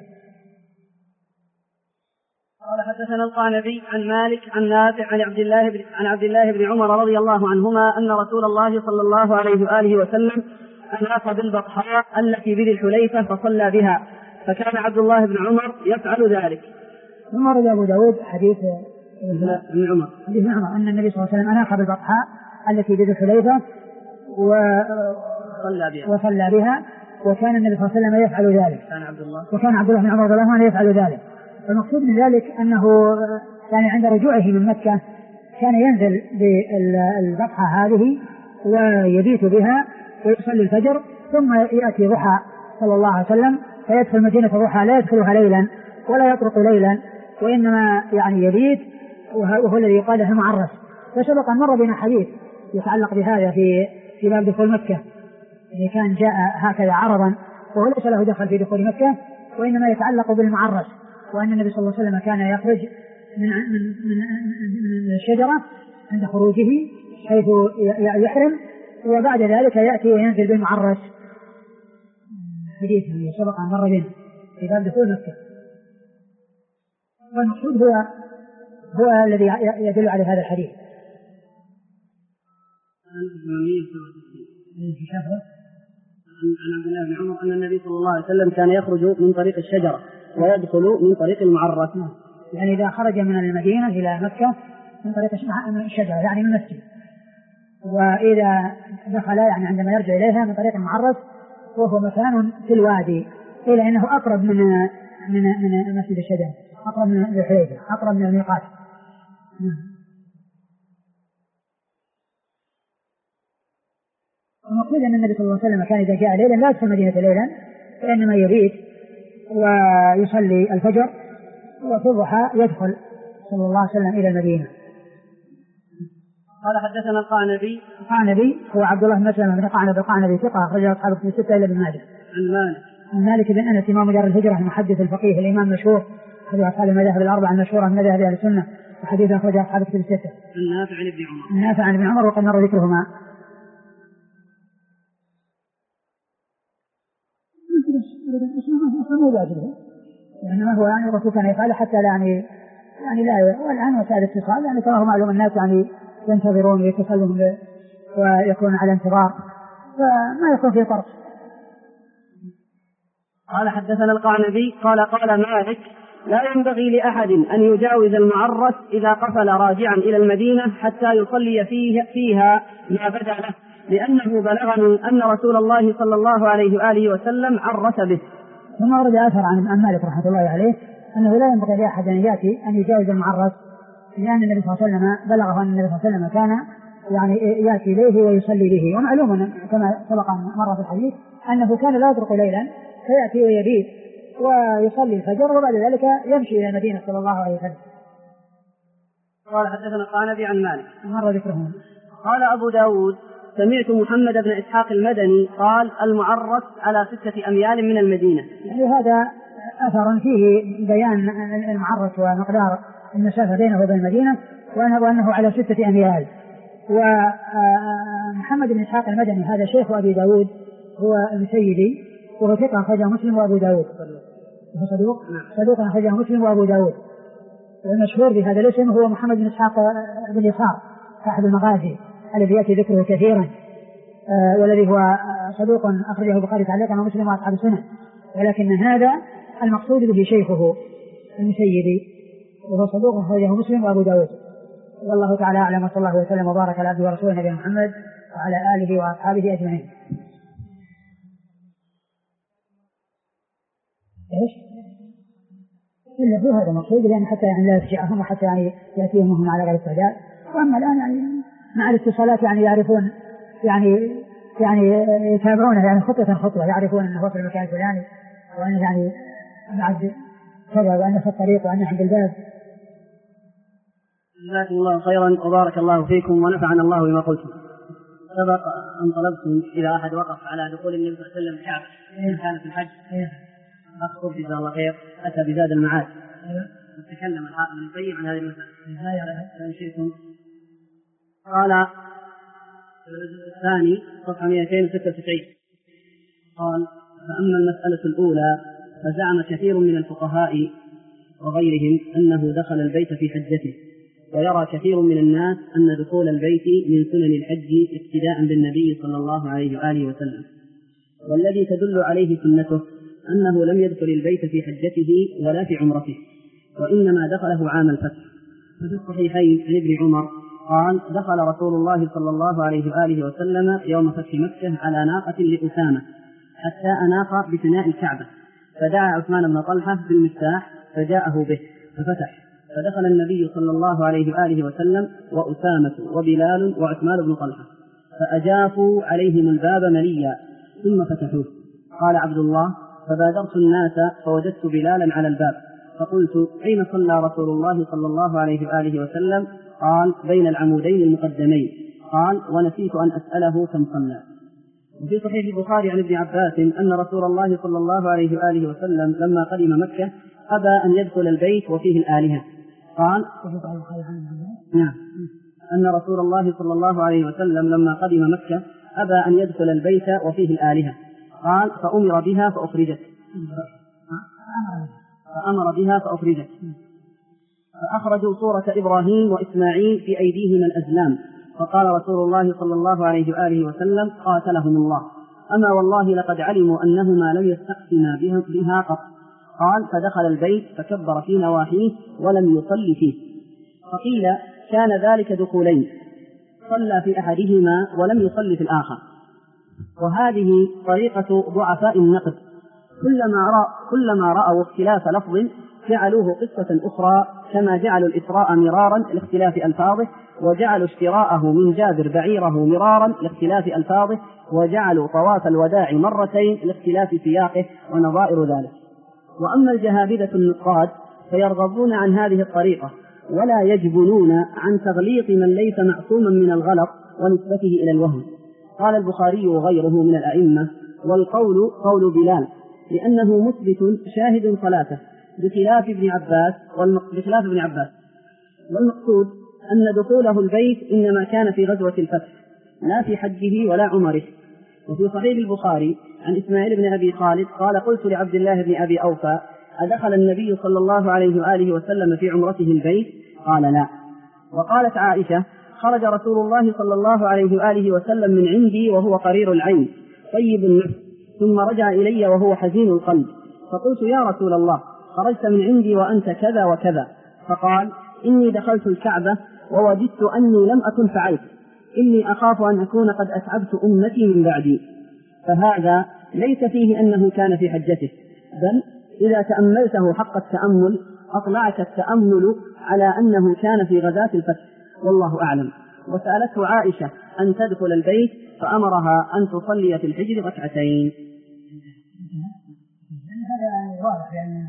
قال حدثنا القعنبي عن مالك عن نافع عن عبد الله بن عمر رضي الله عنهما أن رسول الله صلى الله عليه وآله وسلم أناخ بالبطحاء التي بذي الحليفة فصلى بها فكان عبد الله بن عمر يفعل ذلك. ثم روى أبو داود حديث ابن عمر أن النبي صلى الله عليه وسلم أناخ بالبطحاء التي بذي الحليفة وصلى بها وكان النبي صلى الله عليه وسلم يفعل ذلك. وكان عبد الله بن عمر رضي الله عنه يفعل ذلك. المقصود من ذلك أنه يعني عند رجوعه من مكة كان ينزل بالبطحة هذه ويبيت بها ويصلي الفجر ثم يأتي ضحى صلى الله عليه وسلم فيدخل مدينة ضحى لا يدخلها ليلا ولا يطرق ليلا وإنما يعني يبيت وهو الذي يقال له معرس. فسبق أن مر بنا حديث يتعلق بهذا في باب دخول مكة يعني كان جاء هكذا عرضا وهو ليس له دخل في دخول مكة وإنما يتعلق بالمعرس وأن النبي صلى الله عليه وسلم كان يخرج من الشجرة عند خروجه حيث يحرم وبعد ذلك يأتي وينزل بالمعرس. حديث سبق أن مر بنا في باب دخول مكة. والمقصود هو الذي يدل على هذا الحديث. عن عبد الله بن عمر أن النبي صلى الله عليه وسلم كان يخرج من طريق الشجرة ويدخل من طريق المعرة. يعني إذا خرج من المدينة إلى مكة من طريق الشجرة يعني من المسجد، وإذا دخل يعني عندما يرجع إليها من طريق المعرة وهو مكان في الوادي، إلا أنه أقرب من مسجد الشجرة، أقرب من الحليفة، أقرب من الميقات. المقصود أن النبي صلى الله عليه وسلم كان إذا جاء ليلا لا يدخل المدينة ليلا، وإنما يبيت ويصلي الفجر، وفي الضحى يدخل صلى الله عليه وسلم إلى المدينة. قال حدثنا القعنبي هو عبد الله بن مسلم بن قعنب القعنبي ثقة أخرجه أصحاب الكتب الستة إلا ابن ماجه. عن مالك بن أنس إمام دار الهجرة المحدث الفقيه الإمام المشهور أخرج أصحاب المذاهب الأربعة المشهورة من مذاهب أهل السنة، وحديث أخرجه أصحاب الكتب الستة. النافع عن ابن عمر وقد مر ذكرهما. يعني ما هو يعني الرسول كان يفعل حتى لا يعني لا، والآن وسائل الاتصال يعني كما هو معلوم الناس يعني ينتظرون ويتصلون ويكون على انتظار، فما يكون في فرق. قال حدثنا القعنبي قال مالك لا ينبغي لأحد أن يجاوز المعرس إذا قفل راجعا إلى المدينة حتى يصلي فيها ما بدا له، لأنه بلغني أن رسول الله صلى الله عليه وآله وسلم عرس به. ثم ورد آثر عن مالك رحمه الله عليه أنه لا ينبغي لأحد أن يأتي أن يجاوز المعرس، لأن النبي صلى الله عليه وسلم بلغه أن النبي صلى الله عليه وسلم كان يعني يأتي إليه ويصلي به. ومعلوم كما سبق مرة في الحديث أنه كان لا يترك ليلا فيأتي ويبيت ويصلي الفجر وبعد ذلك يمشي إلى المدينة صلى الله عليه وسلم. قال حدثنا القعنبي عن مالك مر ذكرهم. قال أبو داود سمعت محمد بن إسحاق المدني قال المعرس على 6 أميال من المدينة. يعني هذا أثر فيه بيان المعرس ومقدار المسافة بينه وبين المدينة وأنه على 6 أميال. ومحمد بن إسحاق المدني هذا شيخ أبي داود هو المسيدي وهو ثقة أخرجه مسلم وأبو داود. صدوق أخرجه مسلم وأبو داود. والمشهور بهذا الاسم هو محمد بن إسحاق بن يسار صاحب المغازي الذي يأتي ذكره كثيرا، والذي هو صدوق أخرجه البخاري تعليقا ومسلم وأصحاب السنة، ولكن هذا المقصود به شيخه المسيدي وهو صدوق أخرجه مسلم وأبو داود. والله تعالى أعلم، وصلى الله وسلم وبارك على عبده ورسوله نبينا محمد وعلى آله وأصحابه أجمعين. إيش؟ إلا هو هذا المقصود، لأن حتى يعني لا يفجعهم وحتى يعني يأتيهم وهم على غير استعداد. وأما الآن يعني مع الاتصالات يعني يعرفون يعني يتابعونه يعني خطوة يعرفون أنه هو في المكان الفلاني وأنه يعني بعد كذا وأنه في الطريق وأنه عند الباب. جزاكم الله خيرا وبارك الله فيكم ونفعنا الله بما قلتم. سبق أن طلبتم إذا أحد وقف على دخول النبي صلى الله عليه وسلم الكعبة إن كان في الحج أخطب جزاه الله خير أتى بزاد المعاد وتكلم الحافظ ابن القيم عن هذه المسألة فإن شئتم. قال الثاني صفحة 296 قال فأما المسألة الأولى فزعم كثير من الفقهاء وغيرهم أنه دخل البيت في حجته، ويرى كثير من الناس أن دخول البيت من سنن الحج اقتداء بالنبي صلى الله عليه وآله وسلم، والذي تدل عليه سنته أنه لم يدخل البيت في حجته ولا في عمرته، وإنما دخله عام الفتح. ففي الصحيحين عن ابن عمر قال دخل رسول الله صلى الله عليه وآله وسلم يوم فتح مكة على ناقة لأسامة حتى أناق بفناء الكعبة، فدعا عثمان بن طلحة بالمفتاح فجاءه به ففتح، فدخل النبي صلى الله عليه وآله وسلم وأسامة وبلال وعثمان بن طلحة فأجافوا عليهم الباب مليا ثم فتحوه. قال عبد الله فبادرت الناس فوجدت بلالا على الباب فقلت أين صلى رسول الله صلى الله عليه وآله وسلم؟ قال بين العمودين المقدمين. قال ونسيت أن أسأله كم صلى. وفي صحيح البخاري عن ابن عباس أن رسول الله صلى الله عليه وآله وسلم لما قدم مكة أبى أن يدخل البيت وفيه الآلهة. قال نعم أن رسول الله صلى الله عليه وسلم لما قدم مكة أبى أن يدخل البيت وفيه الآلهة. قال فأمر بها فأخرجت فأخرجوا صورة إبراهيم وإسماعيل في أيديهما الأزلام، فقال رسول الله صلى الله عليه وآله وسلم قاتلهم الله. أما والله لقد علموا أنهما لم يستقسما بها قط. قال: فدخل البيت فكبر في نواحيه ولم يصل فيه. فقيل: كان ذلك دخولين، صلى في أحدهما ولم يصل في الآخر. وهذه طريقة ضعفاء النقد، كلما رأوا اختلاف لفظ جعلوه قصة أخرى، كما جعلوا الإسراء مرارا لاختلاف ألفاظه، وجعلوا اشتراءه من جابر بعيره مرارا لاختلاف ألفاظه، وجعلوا طواف الوداع مرتين لاختلاف سياقه ونظائر ذلك. وأما الجهابذة النقاد فيرغبون عن هذه الطريقة، ولا يجبنون عن تغليط من ليس معصوما من الغلط ونسبته إلى الوهم. قال البخاري وغيره من الأئمة: والقول قول بلال، لأنه مثبت شاهد صلاته، بخلاف ابن عباس. والمقصود أن دخوله البيت إنما كان في غزوة الفتح، لا في حجه ولا عمره. وفي صحيح البخاري عن إسماعيل بن أبي خالد قال: قلت لعبد الله بن أبي أوفى: أدخل النبي صلى الله عليه وآله وسلم في عمرته البيت؟ قال: لا. وقالت عائشة: خرج رسول الله صلى الله عليه وآله وسلم من عندي وهو قرير العين طيب النفس، ثم رجع إلي وهو حزين القلب، فقلت: يا رسول الله، خرجت من عندي وأنت كذا وكذا. فقال: إني دخلت الكعبة ووجدت أني لم أكن فعلت، إني أخاف أن أكون قد أتعبت أمتي من بعدي. فهذا ليس فيه أنه كان في حجته، بل إذا تأملته حق التأمل أطلعك التأمل على أنه كان في غزاة الفتح، والله أعلم. وسألته عائشة أن تدخل البيت فأمرها أن تصلي في الحجر ركعتين. هذا واضح لأن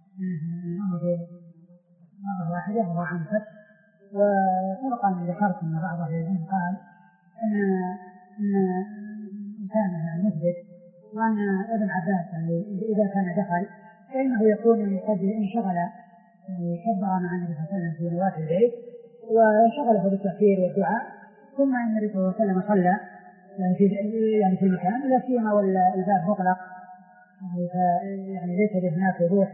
مرة واحدة هو عن الفتح. وطبقا ذكرت أن بعض العلماء قال أن كان مثبت، وأن ابن عباس إذا كان دخل فإنه يكون قد انشغل كبر مع النبي صلى الله عليه وسلم في نواحي البيت وشغله بالتكبير والدعاء، ثم أن النبي صلى الله عليه وسلم صلى في المكان، لا سيما والباب مغلق يعني ليس هناك وضوح.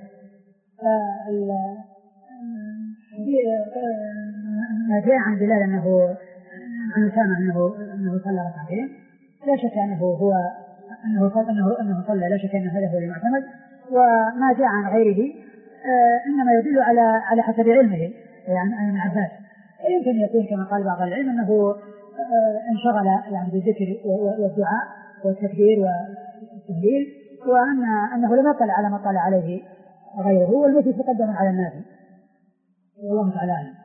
ما جاء عن بلال أنه سامع أنه صلى ركعتين، لا شك أنه صلى، لا شك أن هذا هو المعتمد. وما جاء عن غيره إنما يدل على حسب علمه يعني عن عباس. يمكن يكون كما قال بعض العلم أنه انشغل يعني بالذكر والدعاء والتكبير والتهليل، وأنه لم يطلع على ما طلع عليه غيره، والمثل تقدم على الناس. والله تعالى أعلم.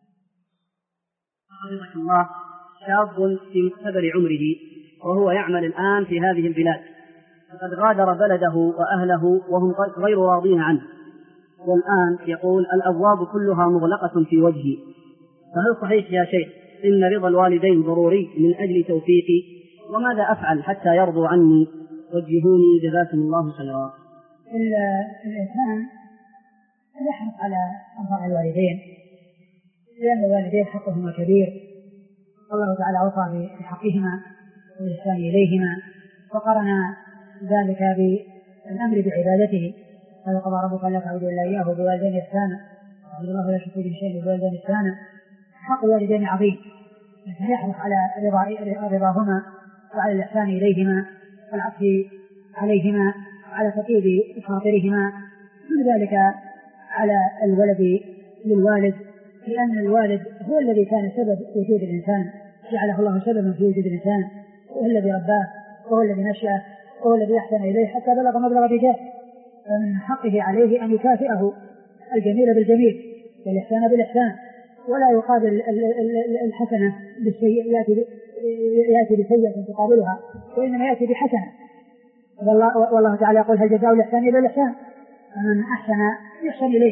رحمه الله: شاب في مقتبل عمره وهو يعمل الآن في هذه البلاد، فقد غادر بلده وأهله وهم غير راضين عنه، والآن يقول: الأبواب كلها مغلقة في وجهي، فهل صحيح يا شيخ إن رضا الوالدين ضروري من أجل توفيقي؟ وماذا أفعل حتى يرضوا عني؟ وجهوني جزاكم الله خيرا. الإنسان يحرص على أرضاء الوالدين، لأن الوالدين حقهما كبير، الله تعالى أوصى بحقهما والإحسان إليهما، وقرن ذلك بالأمر بعبادته. قال: قضى ربك ألا تعبدوا إلا إياه وبالوالدين إحسانا، وعبد الله لا يشرك به شيئا وبالوالدين إحسانا. حق الوالدين عظيم، فيحرص على رضاهما وعلى الإحسان إليهما والعطف عليهما على تطيب خاطرهما، من ذلك على الولد للوالد، لأن الوالد هو الذي كان سبب وجود الإنسان، جعله الله سببا في وجود الإنسان، وهو الذي رباه وهو الذي نشأه وهو الذي أحسن إليه حتى بلغ مبلغ الرجال. فمن حقه عليه أن يكافئه الجميل بالجميل والإحسان بالإحسان، ولا يقابل الحسنة بالسيئة، يأتي بسيئة تقابلها، وإنما يأتي بحسنة. والله تعالى يقول: هل جزاء الإحسان إلا الإحسان؟ فمن أحسن يحسن إليه،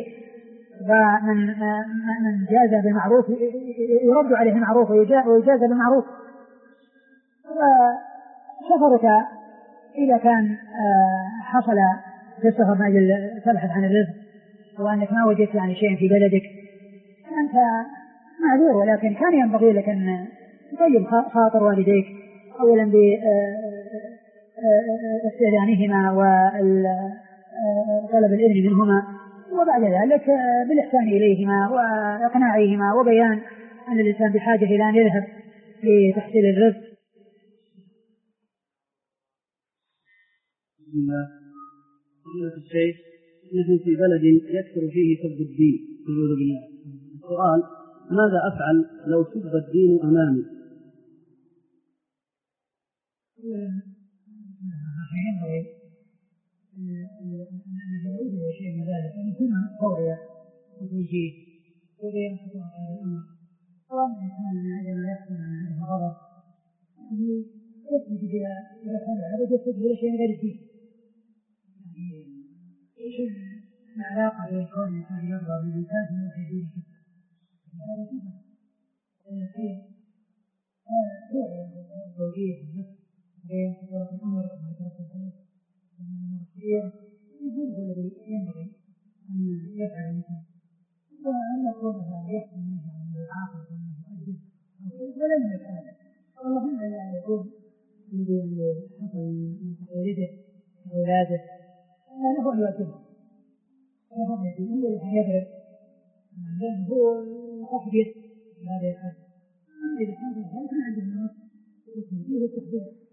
ومن جاز بالمعروف يرد عليه المعروف ويجاز بالمعروف. وسفرك إذا كان حصل في السفر من أجل تبحث عن الرزق وأنك ما وجدت يعني شيء في بلدك، أنت معذور، ولكن كان ينبغي لك أن تطيب خاطر والديك أولا باستئذانهما وطلب الإذن منهما، وبعد ذلك بالإحسان إليهما وإقناعهما وبيان أن الإنسان بحاجة إلى أن يذهب لتحصيل الرزق. بسم الله. فضيلة الشيخ، نحن في بلد يكثر فيه سب الدين، نعوذ بالله. السؤال: ماذا أفعل لو سب الدين أمامي؟ أن شيء من ذلك أن يكون قوية وتوجيه وبين خطوات الأمر، وأن الإنسان عندما يحصل عنده غضب يعني يثبت إذا كان العبد يثبت إلى شيء غير الدين. يعني إيش العلاقة بين كون الإنسان يرضى بالإنسان من وحي دينه؟ هذا كفر. توعية وتوجيه النفس بين خطوات الأمر وخطوات الخير من المرشدين هو الذي ينبغي أن يفعل الإنسان، وأن يكون يحكم منه عن العاقل وأنه يؤدب ولم يفعل. اللهم لا يكون الذي حصل من ولده أولاده له أن يؤدبه، له أن يؤدبه ولكن يضرب لأنه هو تحديث هذا الحد. أما إذا كان الإنسان عنده النص والتوجيه والتحذير